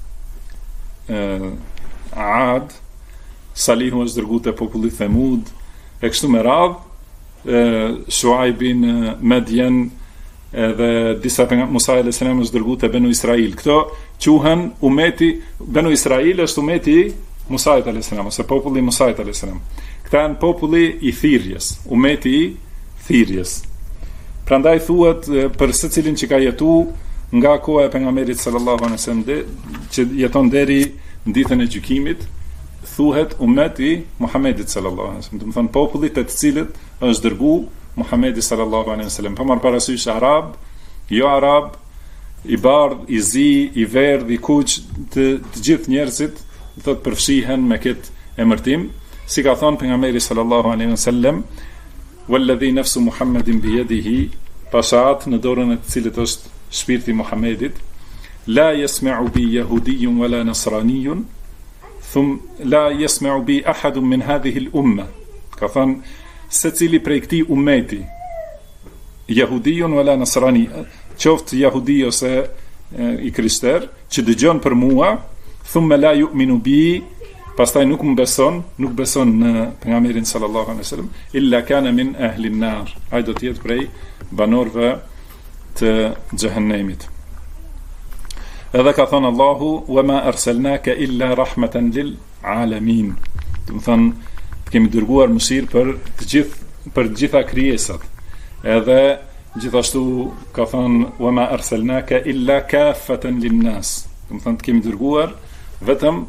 Speaker 2: Ad, Salihu është dërguar te populli Themud, e kështu me radhë, Shuaibin, Medjen, edhe disa Musa alayhis salam është dërguar te Benu Israil. Këto quhen umeti, Benu Israil është umeti i Musa alayhis salam, ose populli i Musa alayhis salam. Këta janë populli i thirrjes, umeti i thirrjes. Prandaj thuhet për secilin që ka jetuar nga koha e pejgamberit sallallahu alaihi wasallam që jeton deri në ditën e gjykimit, thuhet ummeti Muhamedit sallallahu alaihi wasallam. Do të thonë popullit të cilët është dërguar Muhamedi sallallahu alaihi wasallam. Pa marr parasysh arab, jo arab, i bardh, i zi, i verdh, i kuq, të gjithë njerëzit do të përfshihen me këtë emërtim, si ka thënë pejgamberi sallallahu alaihi wasallam, "Walladhi nafsu Muhammedin bi yadihi", pashat në dorën e të cilët është shpirti Muhamedit, "La yasma'u bi yahudiyyun wala nasraniyyun, la yasma'u bi ahadun min hadhihi al-umma", ka thënë secili prej këtij ummeti, jehudijun wala nasrani, qoftë jehudi ose i krishter, që dëgjon për mua, thumma la yu'minu bi, pastaj nuk beson në pejgamberin sallallahu alaihi wasallam, illa kana min ahli an-nar, ai do të jetë prej banorëve të xhehenemit. Edhe ka thënë Allahu, "Wa ma arsalnaka illa rahmatan lil alamin", do të thonë kemi dërguar mëshirë për të gjitha krijesat. Edhe gjithashtu ka thënë, "Wa ma arsalnaka illa kaffatan lin-nas", do të thonë kemi dërguar vetëm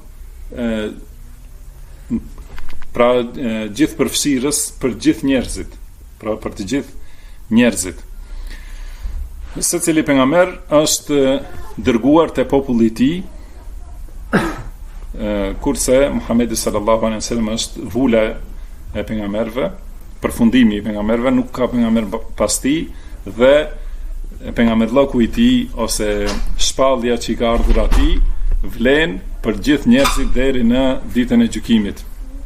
Speaker 2: pra gjithë përfshirës për gjithë njerëzit, pra për të gjithë njerëzit. Secili pejgamber është dërguar te populli i tij, kurse Muhamedi sallallahu alaihi wasallam është vula e pejgamberëve, përfundimi i pejgamberëve, nuk ka pejgamber pas tij, dhe pejgamberlloku i tij ose shpallja që i ka ardhur atij vlen për gjithë njerëzit deri në ditën e gjykimit.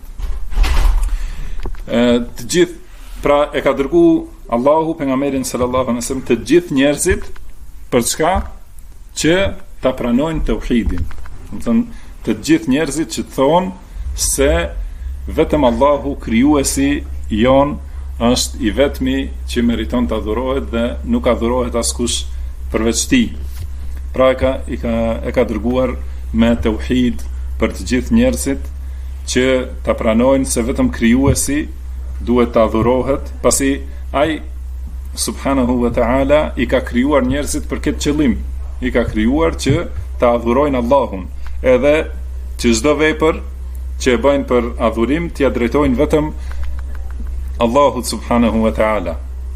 Speaker 2: Të gjithë, pra e ka dërguar Allahu pejgamberin sallallahu alaihi wasallam të gjithë njerëzit për çka? Që ta pranojnë tauhidin. Do të thonë të gjithë njerëzit që thonë se vetëm Allahu krijuesi jon është i vetmi që meriton të adhurohet dhe nuk adhurohet askush përveç tij. Pra e ka dërguar me tauhid për të gjithë njerëzit që ta pranojnë se vetëm krijuesi duhet të adhurohet, pasi ai subhanahu wa ta'ala i ka krijuar njerëzit për këtë qëllim. I ka krijuar që të adhurojnë Allahun, edhe që çdo vepër që e bëjnë për adhurim t'ia drejtojnë vetëm Allahut subhanahu wa ta'ala.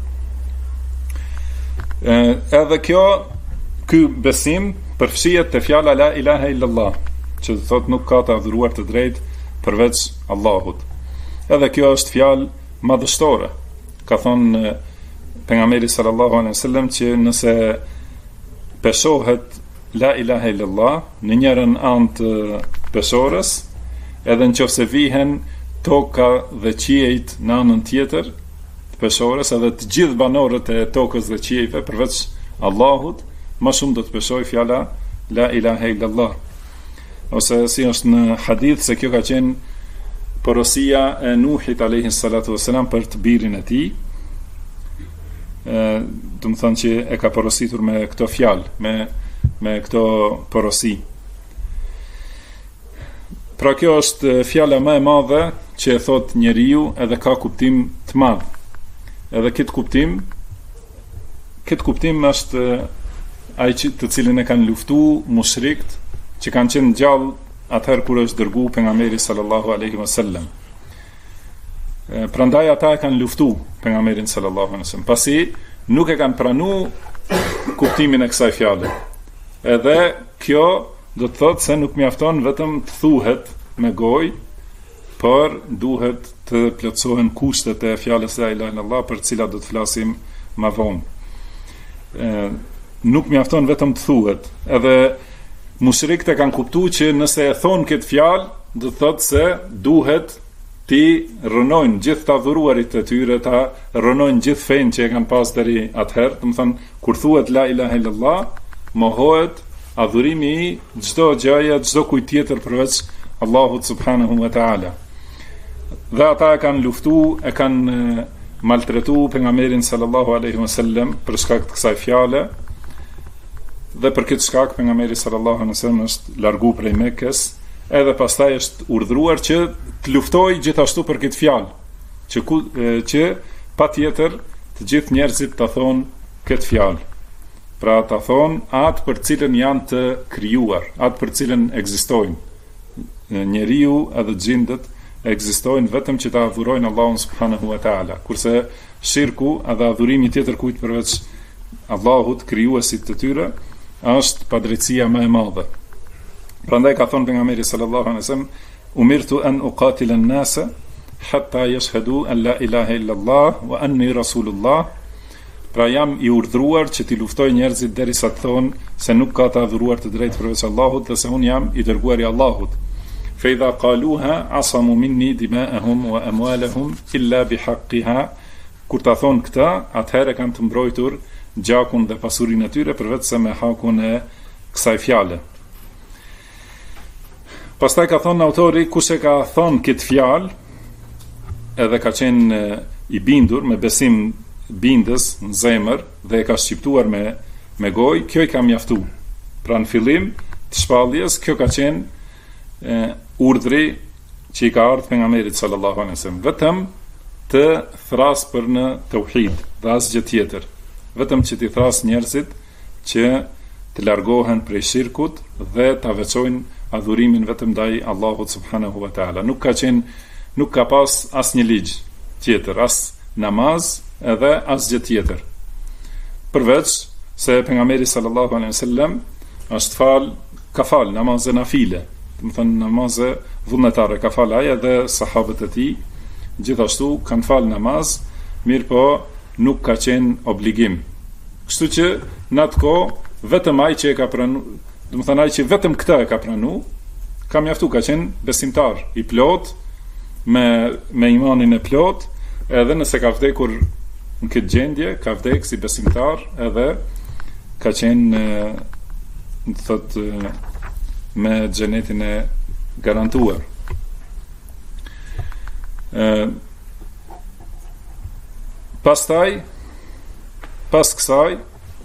Speaker 2: Edhe ky besim përfshihet te fjala la ilaha illallah, që do thotë nuk ka të adhuruar të drejtë përveç Allahut. Edhe kjo është fjalë madhështore. Ka thonë pejgamberi sallallahu alaihi wasallam që nëse peshohet la ilaha illallah në njërën anë të peshorës, edhe nëse vihen toka dhe qiejt në anën tjetër të peshorës, edhe të gjithë banorët e tokës dhe qiejve përveç Allahut, më shumë do të peshoj fjala la ilaha illallah. Ose si është në hadith se kjo ka qenë porosia e Nuhit alayhi salatu wasalam për të birin e tij. Do të thonë që e ka porositur me këto fjalë, me këto porosi. Pra kjo është fjala më e madhe që e thot njeriu, edhe ka kuptim të madh. Edhe këtë kuptim është ai të cilin e kanë luftuar mushrikt që kanë qenë gjallë atëherë kur është dërguar pejgamberi sallallahu alaihi wasallam. Prandaj ata e kanë luftuar pejgamberin sallallahu alaihi wasallam, pasi nuk e kanë pranuar kuptimin e kësaj fjale. Edhe kjo do të thotë se nuk mjafton vetëm të thuhet me gojë, por duhet të plotësohen kushtet e fjalës la ilaha illallah, për të cilat do të flasim më vonë. Nuk mjafton vetëm të thuhet. Edhe mushrikët e kanë kuptuar që nëse e thon këtë fjalë, do të thotë se duhet ti rënojnë gjithë të adhuruarit e tyre, ta rënojnë gjithë fenë që e kanë pas deri atëherë. Do të thonë, kur thuhet la ilaha illallah, mohohet adhurimi i çdo gjëje, çdo kujt tjetër përveç Allahut subhanahu wa taala. Dhe ata e kanë luftu, e kanë maltretu pejgamberin sallallahu alaihi wasallam për shkak të kësaj fjale. Dhe për këtë shkak pejgamberi sallallahu alaihi wasallam është largu prej Mekës, edhe pastaj është urdhëruar që të luftojë gjithashtu për këtë fjalë, që patjetër të gjithë njerëzit ta thonë këtë fjalë. Pra ta thonë atë për cilën janë të krijuar, atë për cilën ekzistojnë. Njeriu edhe gjindet ekzistojnë vetëm që ta adhurojnë Allahun subhanahu wa taala, kurse shirku edhe adhurimi tjetër kujt përveç Allahut, krijuesit të tyre, është padrejtësia më e madhe. Prandaj ka thonë pejgamberi sallallahu alaihi wasallam, umirtu an uqatila an-nasa hatta yashhadu an la ilaha illa Allah wa anni rasulullah. Pra jam i urdhëruar që t'i luftoj njerëzit derisa të thonë se nuk ka të adhuruar të drejtë përveç Allahut dhe se unë jam i dërguar i Allahut. Fa idha qaluha asamu minni dima'ahum wa amwalahum illa bihaqqiha. Kur ta thonë këta, atëherë kanë të mbrojtur gjakun dhe pasurinë e tyre përveç se me hakun e kësaj fjale. Pastaj ka thonë autori, kush e ka thonë këtë fjalë, edhe ka qenë i bindur me besim bindës në zemër dhe e ka shqiptuar me gojë, kjo i ka mjaftu. Pra në fillim të shpalljes, kjo ka qenë urdhri që i ka ardhur pejgamberit sallallahu alaihi wasallam, vetëm të thras për në tauhid dhe asgjë tjetër. Vetëm që t'i thras njerëzit që të largohen prej shirkut dhe ta veçojnë adhurimin vetëm ndaj Allahut subhanahu wa taala. Nuk ka pas asnjë ligj tjetër, as namaz edhe asgjë tjetër. Përveç se pejgamberi sallallahu alaihi wasallam ka fal namazë nafile, do të thënë namazë vullnetare, ka fal ai dhe sahabët e tij gjithashtu kanë fal namaz, mirë po nuk ka qenë obligim. Kështu që në atë kohë vetëm ai që e ka pranuar, do të thënë ai që vetëm këtë e ka pranuar, ka mjaftu, ka qenë besimtar i plot me imanin e plot, edhe nëse ka vdekur në këtë gjendje, ka vdekur si besimtar, edhe ka qenë me xhenetin e garantuar. Pastaj, pas kësaj,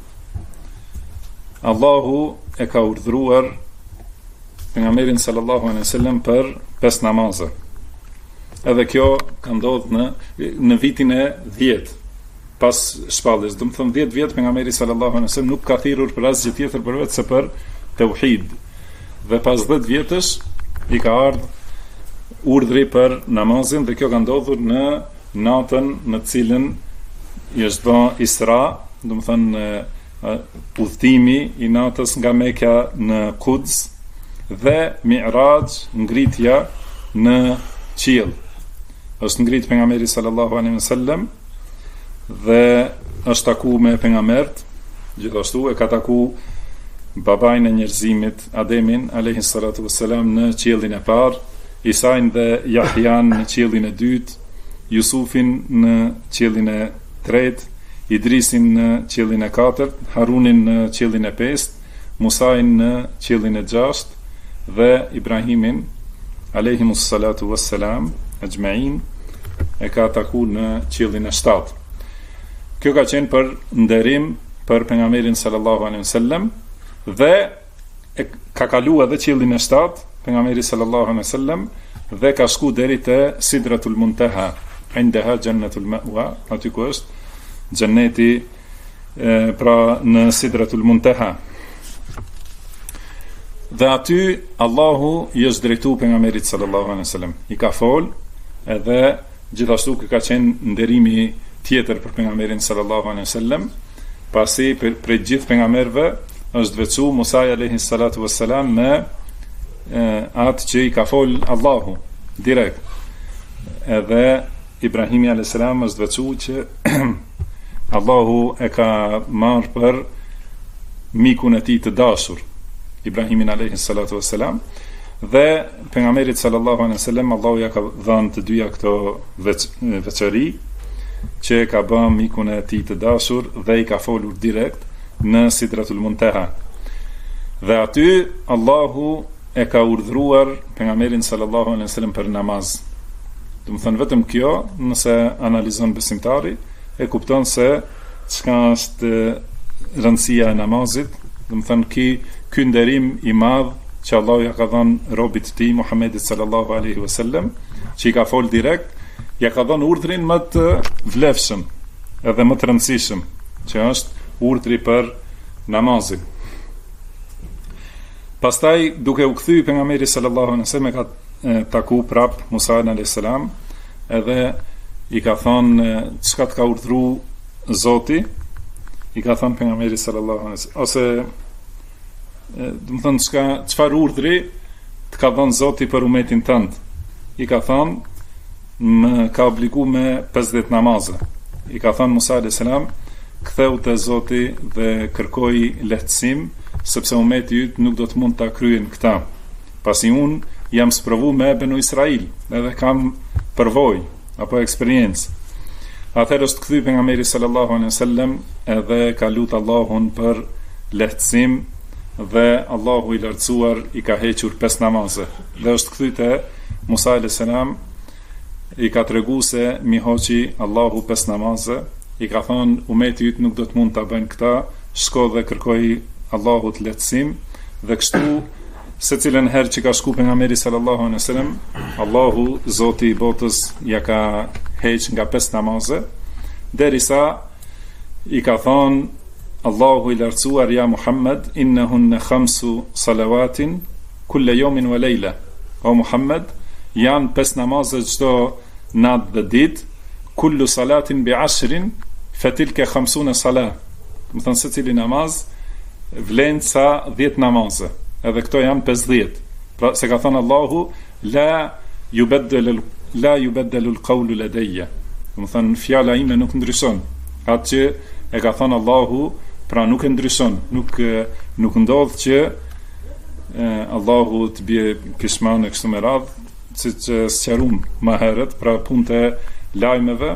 Speaker 2: Allahu e ka urdhëruar pejgamberin sallallahu alaihi wasallam për 5 namaze. Edhe kjo ka ndodhur në vitin e 10 pas shpalljes. Do të thonë 10 vjet pejgamberi sallallahu alaihi wasallam nuk ka thirrur për asgjë tjetër përveç se për tauhid. Dhe pas 10 vjetësh i ka ardhur urdhri për namazin dhe kjo ka ndodhur në natën në cilën i është bën Isra, do të thonë udhëtimi i natës nga Mekka në Quds dhe Mi'raj, ngritja në qiell. Është ngrit pejgamberi sallallahu alaihi wasallam dhe është taku me pejgambert, gjithashtu e ka taku babain e njerëzimit Ademin alayhi salatu wassalam në qiellin e parë, Isain dhe Jahjan në qiellin e dytë, Jusufin në qiellin e tretë, Idrisin në qiellin e katërt, Harunin në qiellin e pestë, Musain në qiellin e gjashtë dhe Ibrahimin alayhimus salatu wassalam ajma'in e ka taku në qiellin e 7. Kjo ka qenë për nderim për pejgamberin sallallahu alaihi wasallam dhe ka kaluar edhe qiellin e 7 pejgamberi sallallahu alaihi wasallam dhe ka shku deri te Sidratul Muntaha, indaha jannatul ma'wa, aty ku është xheneti, pra në Sidratul Muntaha. Dhe aty Allahu i është drejtu pejgamberit sallallahu alaihi wasallam, i ka fol, edhe gjithashtu ka qenë nderimi tjetër për pejgamberin sallallahu alaihi wasallam, pasi për gjithë pejgamberëve është veçu Musa alayhi salatu wassalam me atë që i ka fol Allahu direkt. Edhe Ibrahimi alayhis salam është veçu që Allahu e ka marrë për mikun e tij të dashur, Ibrahimin alayhi salatu wassalam, dhe pejgamberit sallallahu alaihi wasallam Allahu ja ka dhënë të dyja këto veçori, që ka bën mikun e tij të dashur dhe i ka folur direkt në Sidratul Muntaha. Dhe aty Allahu e ka urdhruar pejgamberin sallallahu alaihi wasallam për namaz. Do të thënë vetëm kjo, nëse analizon besimtari, e kupton se çka është rëndësia e namazit, do të thënë ky nderim i madh që Allahu ja ka dhënë robit të tij Muhamedit sallallahu alaihi wasallam, që i ka fol direkt, ja ka dhënë urdhrin më të vlefshëm edhe më të rëndësishëm, që është urdhri për namazin. Pastaj duke u kthy pejgamberi sallallahu alaihi wasallam ka taku prap Musa alayhis salam, edhe i ka thonë çka të ka urdhëruar Zoti, i ka thënë pejgamberi sallallahu alaihi wasallam, ose do të thonë çfarë urdhri të ka dhënë Zoti për umetin tënd. I ka thënë më ka obliguar me 50 namaze. I ka thënë Musa alayhis salam, ktheu te Zoti dhe kërkoi lehtësim, sepse umeti yt nuk do të mund ta kryen këta. Pasi un jam sprovu me Benu Israil, edhe kam përvojë apo eksperiencë. Atëherë është kthy pejgamberi sallallahu alaihi wasallam edhe ka lut Allahun për lehtësim dhe Allahu i lartësuar i ka hequr 5 namaze. Dhe është kthy te Musa alayhis salam, i ka treguar se mi hoqi Allahu 5 namaze, i ka thonë umeti yt nuk do të mund ta bëjnë këta, shko dhe kërkoi Allahut lehtësim, dhe kështu secilën herë që ka shku pejgamberi sallallahu alaihi wasallam, Allahu Zoti i botës ja ka heq nga 5 namaze, derisa i ka thonë Allahu i lartësuar, ja Muhammed, innahunna 5 salawatin kulla yawmin wa layla. O Muhammed, janë 5 namaze çdo natë dhe ditë, kullu salatin bi 10 fatilka 50 salat. Do të thonë secili namaz vlen sa 10 namaze, edhe këto janë 50. Pra se ka thënë Allahu, la yubaddalu al-qawlu ladayya. Do të thënë fjala ime nuk ndryshon. Atë që e ka thënë Allahu, pra nuk e ndryshon, nuk ndodh që Allahu të bie pishman e kështu me radhë, siç sqaruam më herët, pra punët e lajmeve.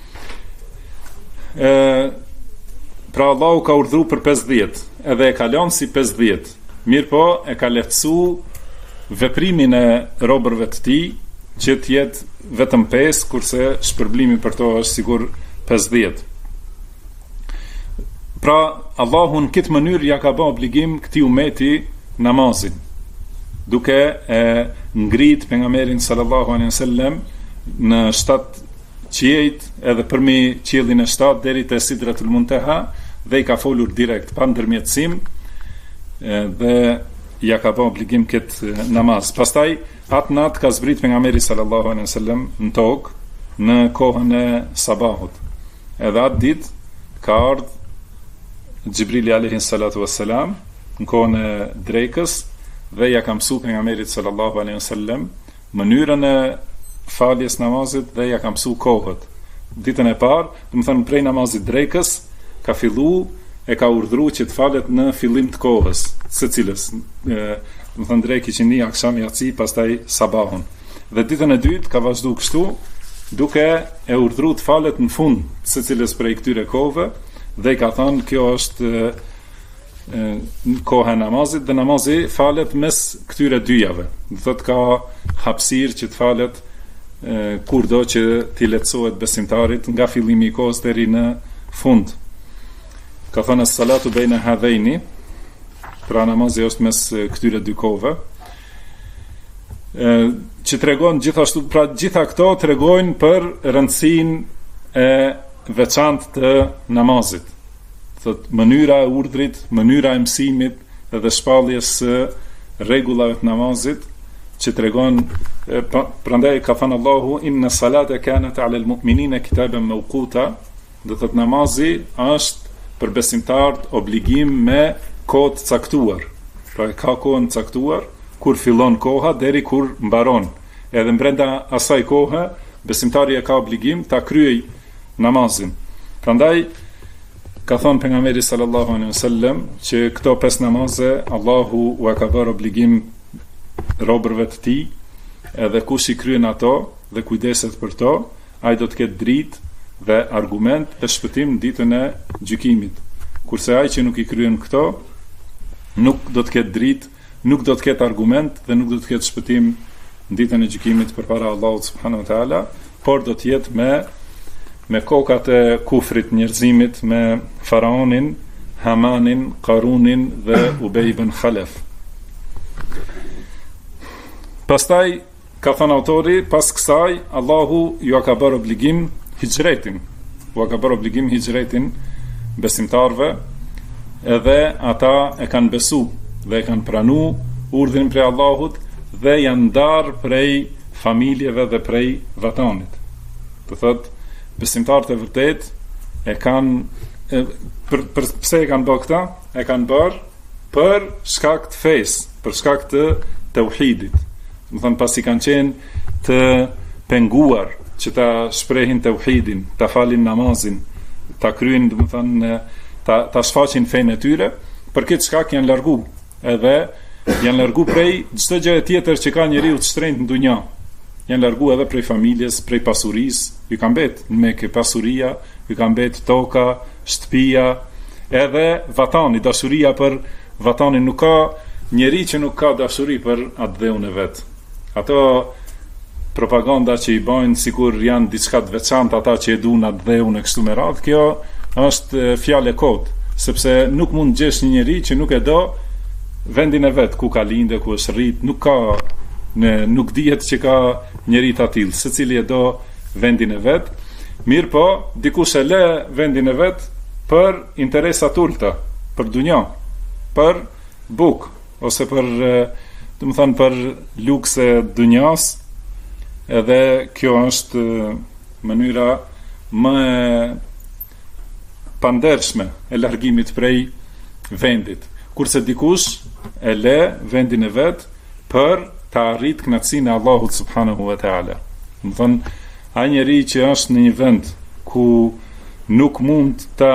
Speaker 2: Pra Allahu ka urdhëruar për 50, edhe e ka lënë si 50. Mirë po, e ka lehtësuar veprimin e robërve të tij që të jetë vetëm 5, kurse shpërblimi për to është sigur 50. Pra Allahu në këtë mënyrë ja ka bë obligim këtij umeti namazin, duke e ngrit pejgamberin sallallahu alaihi wasallam në 7 qiejt, edhe përmi qiellin e 7 deri te Sidratul Muntaha, dhe i ka folur direkt pa ndërmjetësim, dhe ja ka bë obligim këtë namaz. Pastaj atë natë ka zbrit pejgamberi sallallahu alaihi wasallam në tokë në kohën e sabahut. Edhe atë ditë ka ardhur Xhibrili alayhi salatu wassalam në kohën e drekës, dhe ja ka mësuar pejgamberit sallallahu alaihi wasallam mënyrën e faljes namazit, dhe ja ka mësuar kohët. Ditën e parë, do të thënë prej namazit drekës, ka fillu e ka urdhëruar që të falet në fillim të kohës së cilës, do të thënë dreki që një akşam yaci, pastaj sabahun. Dhe ditën e dytë ka vazhduar kështu, duke e urdhëruar të falet në fund së cilës prej këtyre kohëve, dhe i ka thënë kjo është koha e namazit, dhe namazi falet mes këtyre dyjave. Do thotë ka hapësirë që të falet kurdo që t'i lehtësohet besimtarit nga fillimi i kohës deri në fund. Ka thënë salatu bejna hadhejni, pra namazi është mes këtyre dy kohëve, që tregon gjithashtu, pra gjitha këto tregojnë për rëndësinë e veçantë të namazit. Thot mënyra e urdhrit, mënyra e mësimit edhe shpalljes së rregullave të namazit, që tregon, prandaj ka thënë Allahu, inna salata kanat ala al-mu'minina kitaban mawquta, do thot namazi është për besimtarët obligim me kohë të caktuar. Pra ka kohën caktuar, kur fillon koha deri kur mbaron. Edhe brenda asaj kohe besimtari e ka obligim ta kryej namazin. Prandaj ka thënë pejgamberi sallallahu alaihi wasallam që këto 5 namaze Allahu u ka bërë obligim robërve të tij, edhe kush i kryen ato dhe kujdeset për to, ai do të ketë dritë dhe argument të shpëtim në ditën e gjykimit. Kurse ai që nuk i kryen këto, nuk do të ketë dritë, nuk do të ketë argument dhe nuk do të ketë shpëtim në ditën e gjykimit përpara Allahut subhanahu wa taala, por do të jetë me kokat e kufrit njerëzimit, me faraonin, Hamanin, Karunin dhe Ubej ibn Khalaf. Pastaj ka thënë autori, pas kësaj Allahu ju ka bërë obligim hijretin. U ka bërë obligim hijretin besimtarve, edhe ata e kanë besu dhe e kanë pranu urdhrin prej Allahut dhe janë ndarë prej familjeve dhe prej vatanit. Të thot, besimtarët e vërtet e kanë pse e kanë bërë këta? E kanë bërë për shkak të fesë, për shkak të tauhidit. Do të thonë pasi kanë qenë të penguar që ta shprehin tauhidin, ta falin namazin, ta kryen, do të thonë ta shfaqin fenë e tyre, për këtë shkak janë largu, edhe janë largu prej çdo gjë tjetër që ka njeriu të shtrenjtë në dunja. Janë largu edhe prej familjes, prej pasurisë, ju ka mbet në Mekë pasuria, ju ka mbet toka, shtëpia, edhe vatani, dashuria për vatanin. Nuk ka njeri që nuk ka dashuri për atë dheun e vet. Ato propaganda që i bajnë sikur janë diçka të veçantë ata që e duan atë dheun e kështu me radhë, kjo është fjalë e kotë, sepse nuk mund gjesh një njeri që nuk e do vendin e vet ku ka lindë, ku është rrit, nuk dihet që ka njeri të atill, secili e do vendin e vet. Mirë po, dikush e le vendin e vet për interesat ulta, për dunja, për buk, ose për, do të thënë, për lukse dunjas, edhe kjo është mënyra më pandershme e largimit prej vendit. Kurse dikush e le vendin e vet për të arrit kënaqësinë e Allahut subhanahu wa taala. Do të thënë, ai njeri që është në një vend ku nuk mund ta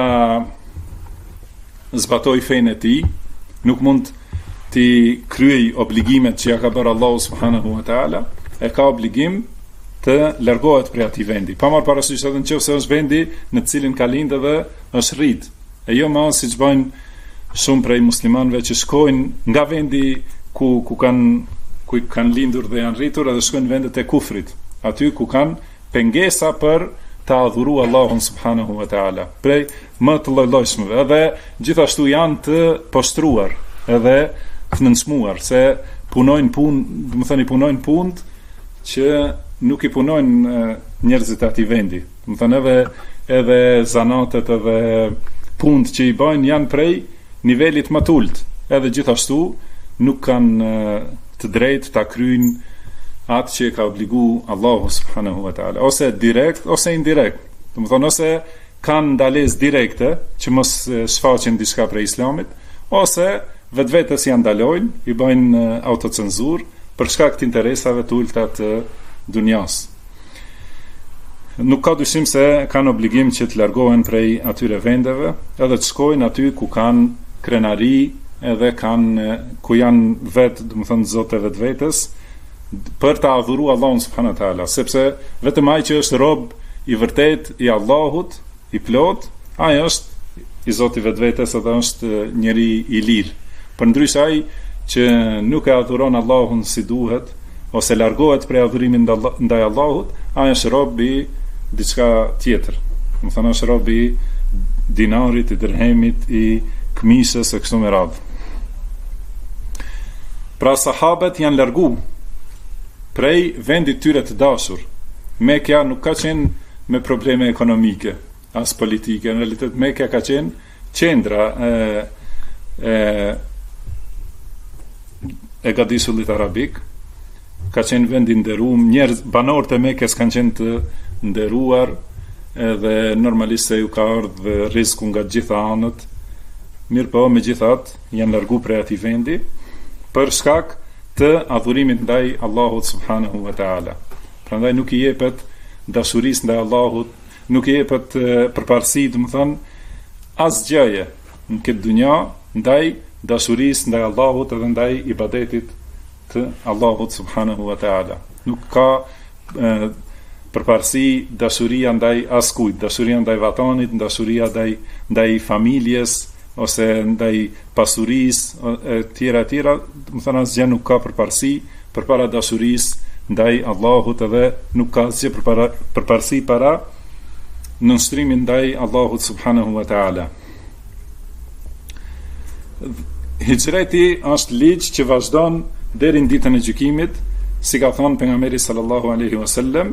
Speaker 2: zbatoj fenë e tij, nuk mund të kryej obligimet që ja ka bërë Allahu subhanahu wa taala, e ka obligim të largohet prej atij vendi. Pa marrë parasysh edhe nëse është vendi në të cilin ka lindë dhe është rrit. E jo më siç bëjnë shumë prej muslimanëve që shkojnë nga vendi ku kanë lindur dhe janë rritur, edhe shkojnë në vendet e kufrit, aty ku kanë pengesa për të adhuru Allahun subhanahu wa taala, prej më të lloj-llojshmëve, edhe gjithashtu janë të poshtruar, edhe të nënçmuar, se punojnë punë, do të thënë punojnë punë që nuk i punojnë njerëzit atij vendi. Do të thënë edhe zanatet edhe punët që i bëjnë janë prej nivelit më të ulët, edhe gjithashtu nuk kanë të drejtë ta kryejnë atë që ka obligu Allahu subhanahu wa taala, ose direkt ose indirekt. Do të thonë, ose kanë ndalesë direkte që mos shfaqen diçka prej Islamit, ose vetvetes janë ndalojnë, i bëjnë autocenzur për shkak të interesave të ulta të dunjas. Nuk ka dyshim se kanë obligim që të largohen prej atyre vendeve, edhe të shkojnë aty ku kanë krenari, edhe ku janë vetë, do të thënë, zotë vetvetes, për të adhuru Allahun subhanahu wa taala, sepse vetëm ai që është rob i vërtet i Allahut, i plot, ai është i zoti vetvetes, edhe është njeri i lirë. Përndryshe ai që nuk e adhuron Allahun si duhet, ose largohet prej adhurimit ndaj Allahut, ai është rob i diçka tjetër. Do të thonë, është rob i dinarit, i dirhemit, i këmisës e kështu me radhë. Pra sahabët janë largu prej vendit tyre të dashur. Mekja nuk ka qenë me probleme ekonomike, as politike. Në realitet Mekja ka qenë qendra e gadisullit arabik, ka qenë vend i nderuar, njerëz banorët e Mekës kanë qenë të nderuar, edhe normalisht se ju ka ardhur rreziku nga të gjitha anët. Mirë po, megjithatë janë largu prej atij vendi për shkak të adhurimit ndaj Allahut subhanahu wa taala. Prandaj nuk i jepet dashurisë ndaj Allahut, nuk i jepet përparësi, do të thonë, asgjëje në këtë dunja ndaj dashurisë ndaj Allahut edhe ndaj ibadetit të Allahut subhanahu wa taala. Nuk ka përparësi dashuria ndaj askujt, dashuria ndaj vatanit, dashuria ndaj familjes, ose ndaj pasurisë e tjera, do të thonë asgjë nuk ka përparësi përpara dashurisë ndaj Allahut, edhe nuk ka asgjë përparësi para nënshtrimin ndaj Allahut subhanahu wa taala. Hijreti është ligj që vazhdon deri në ditën e gjykimit, si ka thënë pejgamberi sallallahu alaihi wasallam.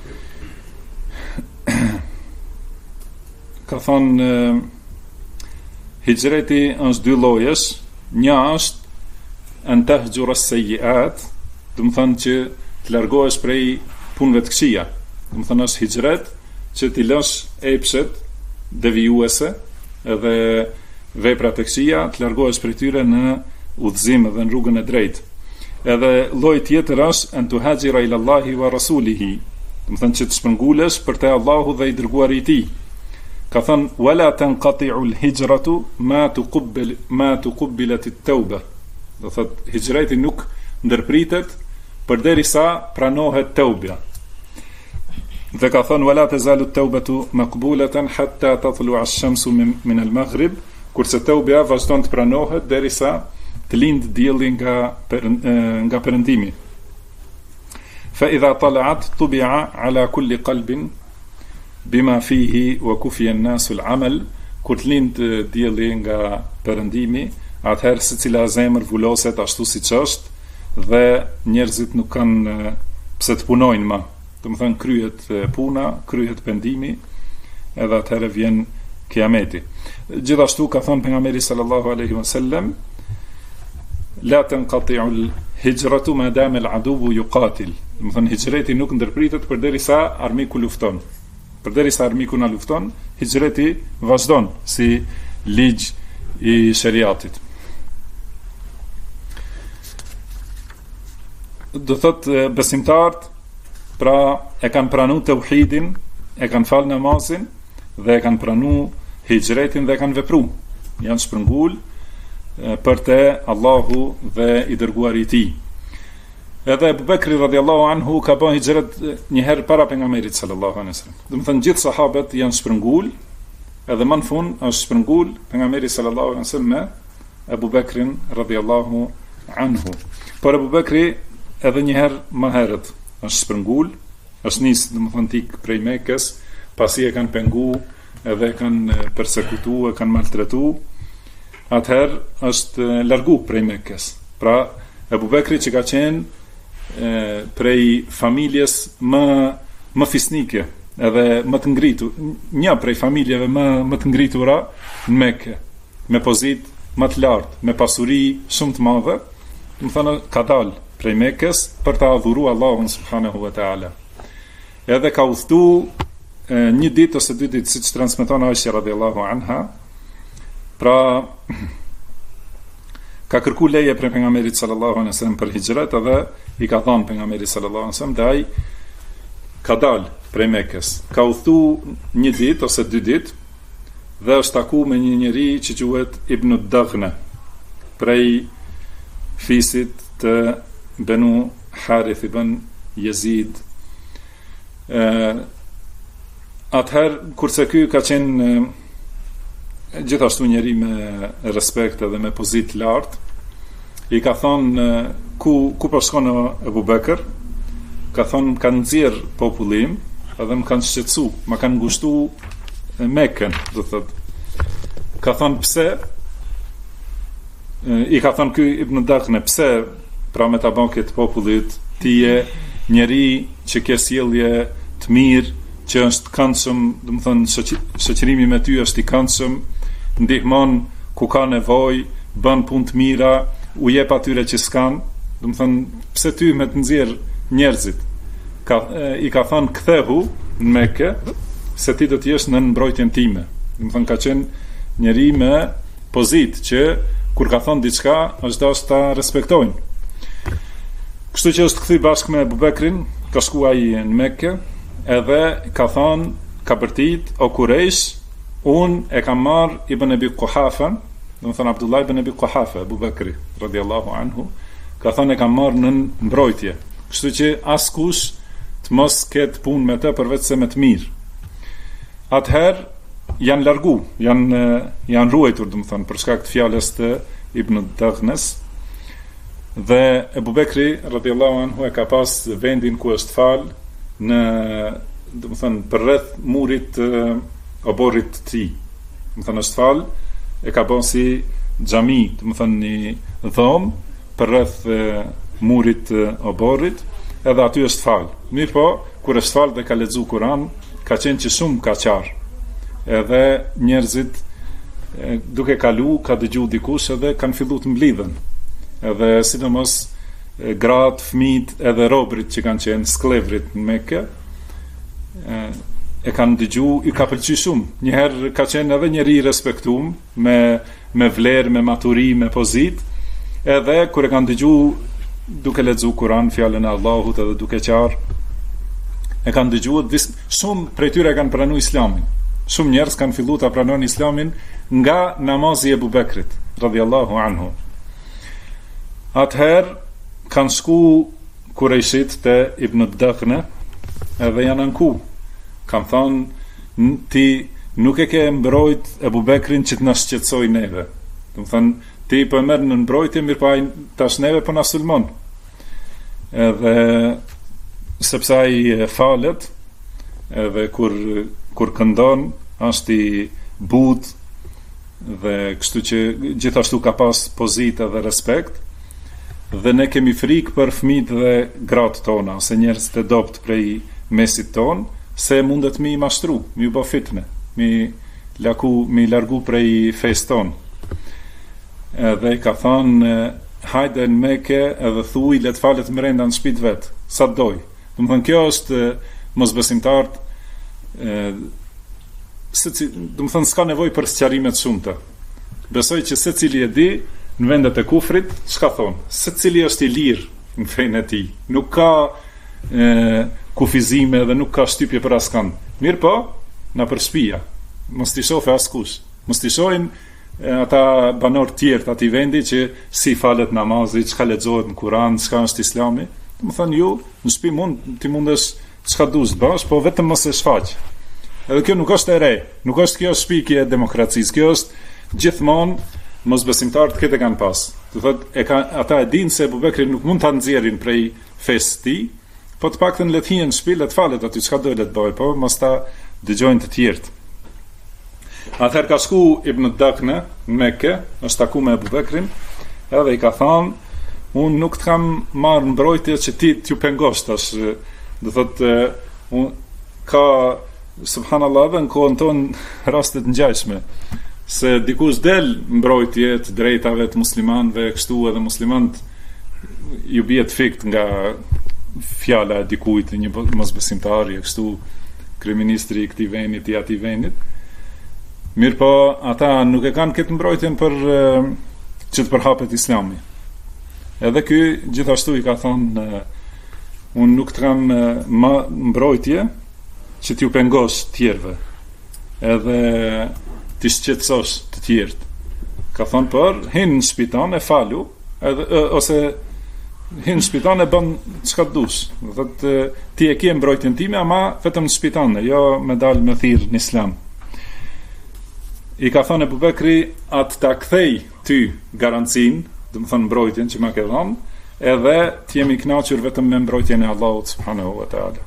Speaker 2: Ka thënë hijreti është dy llojesh, një është an tahjura as-sayyi'at, do të thonë që të largohesh prej punëve të këqija. Do të thonë është hijret që ti lësh epshet devijuese edhe veprat e këqija, të largohesh prej tyre në udhëzim dhe në rrugën e drejtë. Edhe lloji tjetër është an tuhajira ila Allahi wa rasulihi, do të thonë që të shpërngulesh për te Allahu dhe i dërguari i tij. Ka thënë wala tanqati'u al-hijratu ma tuqabbilat at-tauba. Do thotë hijreti nuk ndërpritet përderisa pranohet tauba. Dhe ka thënë wala tazalu at-taubatu maqbulatan hatta tatlu'a ash-shamsu min al-maghrib, kurse tauba vazhdon të pranohet derisa të lind dielli nga perëndimi. Fa idha tala'at tubi'a ala kulli qalbin bima fihi wa kufiya an-nasu al-amal, kur të lind dielli nga perëndimi, atëherë secila zemër vuloset ashtu siç është dhe njerëzit nuk kanë pse të punojnë më. Do të thënë kryhet puna, kryhet pendimi, edhe atëherë vjen kiameti. Gjithashtu ka thënë pejgamberi sallallahu alaihi wasallam la tanqati'u al-hijratu ma dama al-aduwu yuqatil. Do të thënë hijreti nuk ndërpritet përderisa armiku lufton. Përderisa armiku na lufton, hijreti vazhdon si ligj i shariatit. Do thotë besimtarët pra e kanë pranuar tauhidin, e kanë falë namazin dhe e kanë pranuar hijretin dhe e kanë vepruar. Janë shpërngul për te Allahu dhe i dërguari i tij. Edhe Abu Bekri radhiyallahu anhu ka bën hijret një herë para pejgamberit sallallahu alaihi wasallam. Do të thënë gjithë sahabët janë shpërngul, edhe më në fund është shpërngul pejgamberi sallallahu alaihi wasallam me Abu Bekrin radhiyallahu anhu. Por Abu Bekri edhe një herë më herët është shpërngul, është nis, do të thënë tik prej Mekës, pasi e kanë pengu, edhe e kanë persekutu, e kanë maltretu, atëherë është largu prej Mekës. Pra, Abu Bekri që ka qenë prej familjes më fisnike, edhe më të ngritur, një prej familjeve më të ngritura në Mekë, me pozitë më të lartë, me pasuri shumë të madhe, më thënë ka dalë prej Mekës për ta adhuru Allahun subhanahu wa ta'ala. Edhe ka udhëtu një ditë ose dy ditë, siç transmeton Aisha radhiyallahu anha, pra ka kërku leje për pejgamberit sallallahu alaihi wasallam për hijret, edhe i ka thënë pejgamberit sallallahu alaihi wasallam, dhe ai ka dalë prej Mekës. Ka udhëtu një ditë ose dy ditë dhe është taku me një njeri që quhet Ibn Daghna, prej fisit të Banu Harith ibn Yazid. Atëherë, kurse ky ka qenë gjithashtu njeri me respekt edhe me pozitë lartë, i ka thonë ku po shkon Abu Bekr, ka thonë kanë nxjerr popullim edhe më kanë shqetësu, më kanë ngushtu Mekën, do thotë. Ka thonë pse, i ka thonë ky Ibn Daghne, pse pra me ta bën këtë popullit, ti je njeri që ke sjellje të mirë, që është këndshëm, do të thonë shoqërimi me ty është i këndshëm, ndihmon ku ka nevojë, bën punë të mira, u jep atyre që s'kan, do të thonë pse ty me të nxjerr njerëzit. I ka thënë kthehu në Mekë, se ti do të jesh në mbrojtjen time. Do të thonë ka qenë njeri me pozitë që kur ka thënë diçka, është dashur ta respektojnë. Kështu që është kthy bashkë me Abu Bekrin, ka shku ai në Mekë, edhe ka thënë, ka bërtit, o Kurejsh, unë e kam marrë Ibn Abi Quhafa, do të thënë Abdullah ibn Abi Quhafa, Abu Bekri radhiyallahu anhu, ka thënë e kam marrë në mbrojtje. Kështu që askush të mos ketë punë me të përveç se me të mirë. Atëherë janë largu, janë ruajtur, domethënë, për shkak të fjalës të Ibn Daghnes. Dhe Ebu Bekri radhiyallahu anhu e ka pas vendin ku është fal në, domethënë, përreth murit të oborrit të tij. Domethënë është fal, e ka bën si xhami, domethënë një dhomë përreth murit të oborrit, edhe aty është fal. Mirë po, kur është fal dhe ka lexuar Kur'an, ka qenë që shumë ka qarë. Edhe njerëzit duke kalu, ka dëgju dikush edhe kanë fillu të mblidhen. Edhe sidomos gratë, fëmijët edhe robrit që kanë qenë sklevrit në Mekë, e kanë dëgju, i ka pëlqy shumë. Njëherë ka qenë edhe njeri i respektuar, me vlerë, me maturi, me pozit, edhe kur e kanë dëgju duke lexuar Kur'an, fjalën e Allahut, edhe duke qarë, e kanë dëgjuar, shumë prej tyre kanë pranuar Islamin. Shumë njerëz kanë filluar ta pranojnë Islamin nga namazi i Ebu Bekrit radhiyallahu anhu. Atëherë kanë shku Kurejshit te Ibn Daghne, edhe janë anku. Kanë thonë, ti nuk e ke mbrojt Ebu Bekrin që të na shqetësoj neve. Domethënë, ti po e merr në mbrojtje, mirë po ai tash neve po na sulmon. Edhe sepse ai falet, edhe kur këndon është i butë, dhe kështu që gjithashtu ka pas pozitë dhe respekt, dhe ne kemi frikë për fëmijët dhe gratë tona, ose njerëz të dobët prej mesit ton, se mundet mi mashtru, mi u bë fitne, mi largu prej fesë ton. Edhe ka thonë, hajde në Mekë edhe thuj, le të falet mrenda në shtëpitë vet, sa doj. Domethënë kjo është mosbesimtarët, domethënë s'ka nevojë për sqarime të shumta. Besoj që secili e di në vendet e kufrit, çka thon, secili është i lirë në fenë e tij. Nuk ka kufizime dhe nuk ka shtypje për askënd. Mirë po, na përshpija. Mos t'i shohë askush. Mos t'i shohin ata banor të tjerë të atij vendi që si falet namazi, çka lexohet në Kur'an, çka është Islami. Domethënë ju në shtëpi ti mundesh çka dush të bësh, po vetëm mos e shfaq. Edhe kjo nuk është e re, nuk është kjo shpikje e demokracisë, kjo është gjithmonë mosbesimtarët këtë kanë pas. Do thotë ata e dinë se Ebu Bekri nuk mund ta nxjerrin prej fesë të tij, po të paktën le të hijen në shtëpi, le të falet aty, çka do le të bëjë, po mos ta dëgjojnë të tjerët. Atëherë ka shku Ibn Daghne në Mekë, është taku me Ebu Bekrin, edhe i ka thënë, unë nuk të kam marrë mbrojtje që ti t'ju pengosh tash, do thotë ka subhanallahu në kohën tonë rastet ngjashme, se dikush del mbrojtje të drejtave të muslimanëve, kështu edhe muslimanët ju bie të fikt nga fjala e dikujt, një mosbesimtari, kështu kryeministri i këtij vendit, i atij vendit. Mirë po, ata nuk e kanë këtë mbrojtjen për që të përhapet Islami. Edhe ky gjithashtu i ka thonë, unë nuk të kam mbrojtje që t'ju pengosh tjerëve, edhe t'i shqetësosh të tjerët. Ka thonë për, hinë në shpitan e falu, ose hinë në shpitan e bën çka dush. Thotë, ti e ke mbrojtjen time, ama vetëm në shpitan, jo me dalë me thirr në Islam. I ka thonë Ebu Bekri, atë ta kthej ty garancin, do të thonë mbrojtjen që ma ke dhënë, edhe të jemi kënaqur vetëm me mbrojtjen e Allahut subhanahu wa taala.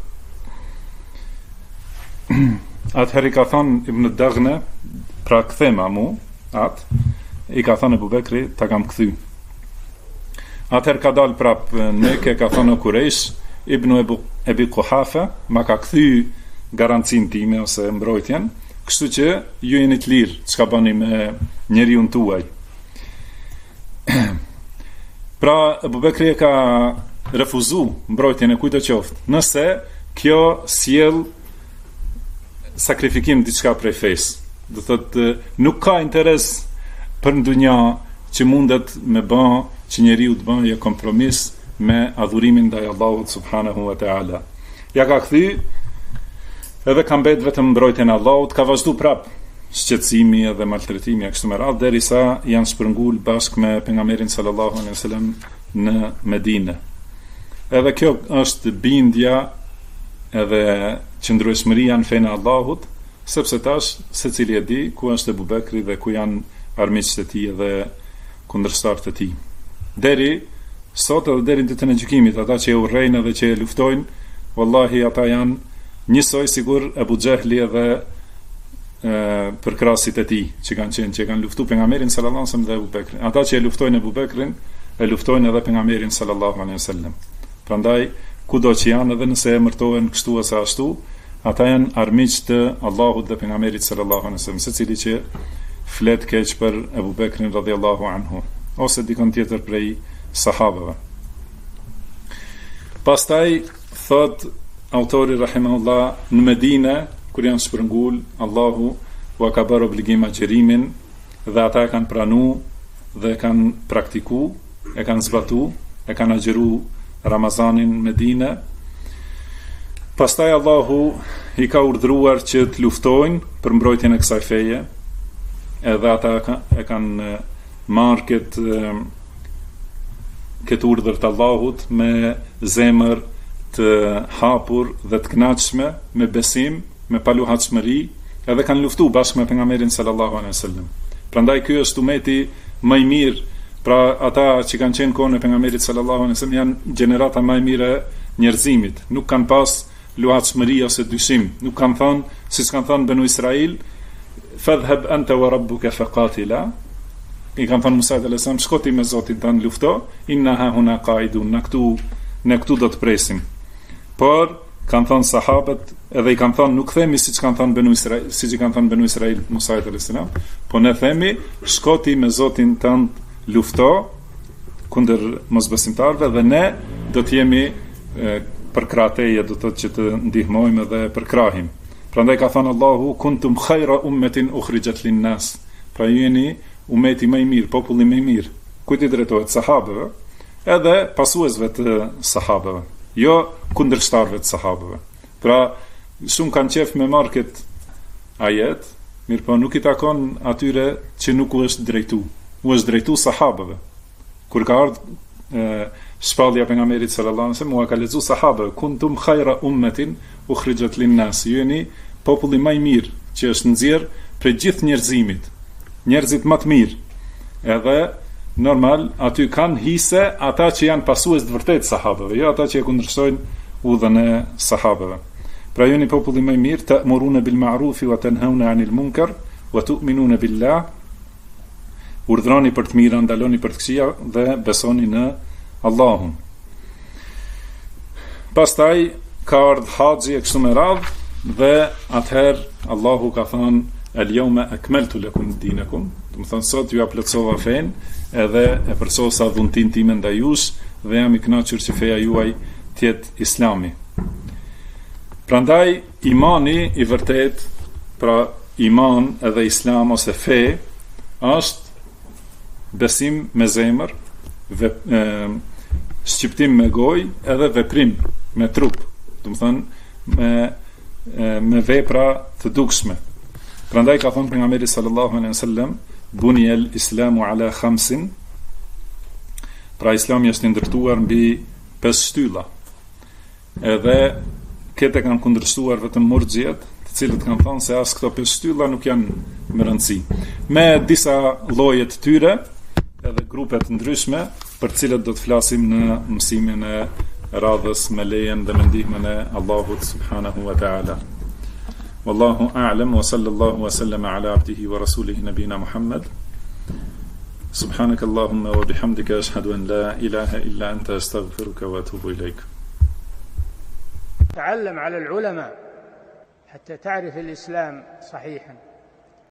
Speaker 2: Atëherë i ka thonë Ibn Daghne, pra kthema mu, i ka thonë Ebu Bekri, ta kam kthy. Atëherë ka dalë prap në Mekë, ka thonë Kurejsh, Ibn Ebi Kuhafa, ma ka kthy garancin time ose mbrojtjen, kështu që ju jeni të lirë, çka bëni me njeriun tuaj. Pra, Ebu Bekri e ka refuzu mbrojtjen e kujt do qoftë, nëse kjo sjell sakrifikim diçka prej fesë. Do thotë, nuk ka interes për ndonjë që mundet me bë që njeriu të bëjë kompromis me adhurimin ndaj Allahut subhanahu wa taala. Ja ka kthy, edhe ka mbet vetëm mbrojtjen e Allahut, ka vazhdu prap shqetësimi edhe maltretimi kështu me radhë, derisa janë shpërngul bashkë me pejgamberin sallallahu alaihi wasallam në Medinë. Edhe kjo është bindja edhe qëndrueshmëria në fenë e Allahut, sepse tash secili e di ku është Ebu Bekri dhe ku janë armiqtë e tij dhe kundërshtarët e tij. Deri sot edhe deri në ditën e gjykimit, ata që e urrejnë dhe që e luftojnë, wallahi ata janë njësoj sigur Ebu Xehli dhe përkrasit e tij që kanë luftuar pejgamberin sallallahu alaihi wasallam dhe Ebu Bekrin. Ata që e luftojnë Ebu Bekrin, e luftojnë edhe pejgamberin sallallahu alaihi wasallam. Prandaj kudo që janë, edhe nëse emërtohen kështu ose ashtu, ata janë armiq të Allahut dhe pejgamberit sallallahu alaihi wasallam, secili që flet keq për Ebu Bekrin radhiyallahu anhu ose dikon tjetër prej sahabëve. Pastaj thot autori rahimahullah, në Medinë kur janë shpërngul, Allahu u ka bërë obligim agjërimin dhe ata e kanë pranu dhe e kanë praktiku, e kanë zbatu, e kanë agjëru Ramazanin në Medinë. Pastaj Allahu i ka urdhëruar që të luftojnë për mbrojtjen e kësaj feje, edhe ata e kanë marrë këtë urdhër të Allahut me zemër të hapur dhe të kënaqshme, me besim, me paluhatshmëri, edhe kanë luftu bashkë me pejgamberin sallallahu alaihi wasallam. Prandaj ky është umeti më i mirë, pra ata që kanë qenë kohën e pejgamberit sallallahu alaihi wasallam janë gjenerata më e mirë e njerëzimit. Nuk kanë pas luhatshmëri ose dyshim, nuk kanë thënë, siç kanë thënë Banu Israil, fadhhab anta wa rabbuka faqatila. I kanë thënë Musa alayhis salam, shko ti me Zotin tënd lufto, inna ha huna qaidun, ne këtu do të presim. Por kanë thënë sahabët, edhe i kanë thënë, nuk themi siç kanë thënë Banu Israil, siç i kanë thënë Banu Israil Musa alayhis salam, po ne themi, shko ti me Zotin tënd lufto kundër mosbesimtarëve dhe ne do të jemi përkrahteje, do të thotë që të ndihmojmë dhe përkrahim. Prandaj ka thënë Allahu, kuntum khayra ummatin ukhrijat lin-nas. Pra jeni umeti më i mirë, populli më i mirë. Kujt i drejtohet? Sahabëve, edhe pasuesve të sahabëve, jo kundërshtarëve të sahabëve. Pra shumë kanë qef me marrë këtë ajet, mirë po nuk i takon atyre që nuk u është drejtu. U është drejtu sahabëve. Kur ka ardhur shpallja pejgamberit sallallahu alaihi wasallam, u ka lexuar sahabëve, kuntum khayra ummatin ukhrijat lin-nas. Jeni populli më i mirë që është nxjerr për gjithë njerëzimit. Njerëzit më të mirë. Edhe normal aty kanë hise ata që janë pasues të vërtet sahabëve, jo ata që e kundërshtojnë udhën e sahabëve. Pra jeni populli më i mirë, ta'muruna bil ma'rufi wa tanhauna 'anil munkar wa tu'minuna billah. Urdhroni për të mira, ndaloni për të këqija dhe besoni në Allahun. Pastaj ka ardhur haxhi e kështu me radhë dhe atëherë Allahu ka thënë el-yawma akmaltu lakum dinakum, do të thonë sot ju plotësova fen edhe e përsosa dhuntin time ndaj jush dhe jam i kënaqur që feja juaj të jetë Islami. Prandaj imani i vërtet, pra iman edhe Islam ose fe, është besim me zemër, shqiptim me gojë edhe veprim me trup, do të thonë me vepra të dukshme. Prandaj ka thënë pejgamberi sallallahu alaihi wasallam, buniyal islamu ala khamsin. Pra Islami është ndërtuar mbi 5 shtylla. Edhe këtë kanë kundërshtuar vetëm murxhiet, të cilët kanë thënë se as këto 5 shtylla nuk janë me rëndësi. Me disa lloje të tyre, edhe grupe të ndryshme, për të cilët do të flasim në mësimin e radhës me lejen dhe me ndihmën e Allahut subhanahu wa ta'ala. Wallahu a'lam wa sallallahu wa sallama ala abdihi wa rasulihi nabina Muhammad. Subhanakallahumma wa bihamdika ashhadu an la ilaha illa anta astaghfiruka wa atubu ilayk.
Speaker 1: تعلم على العلماء حتى تعرف الإسلام صحيحا.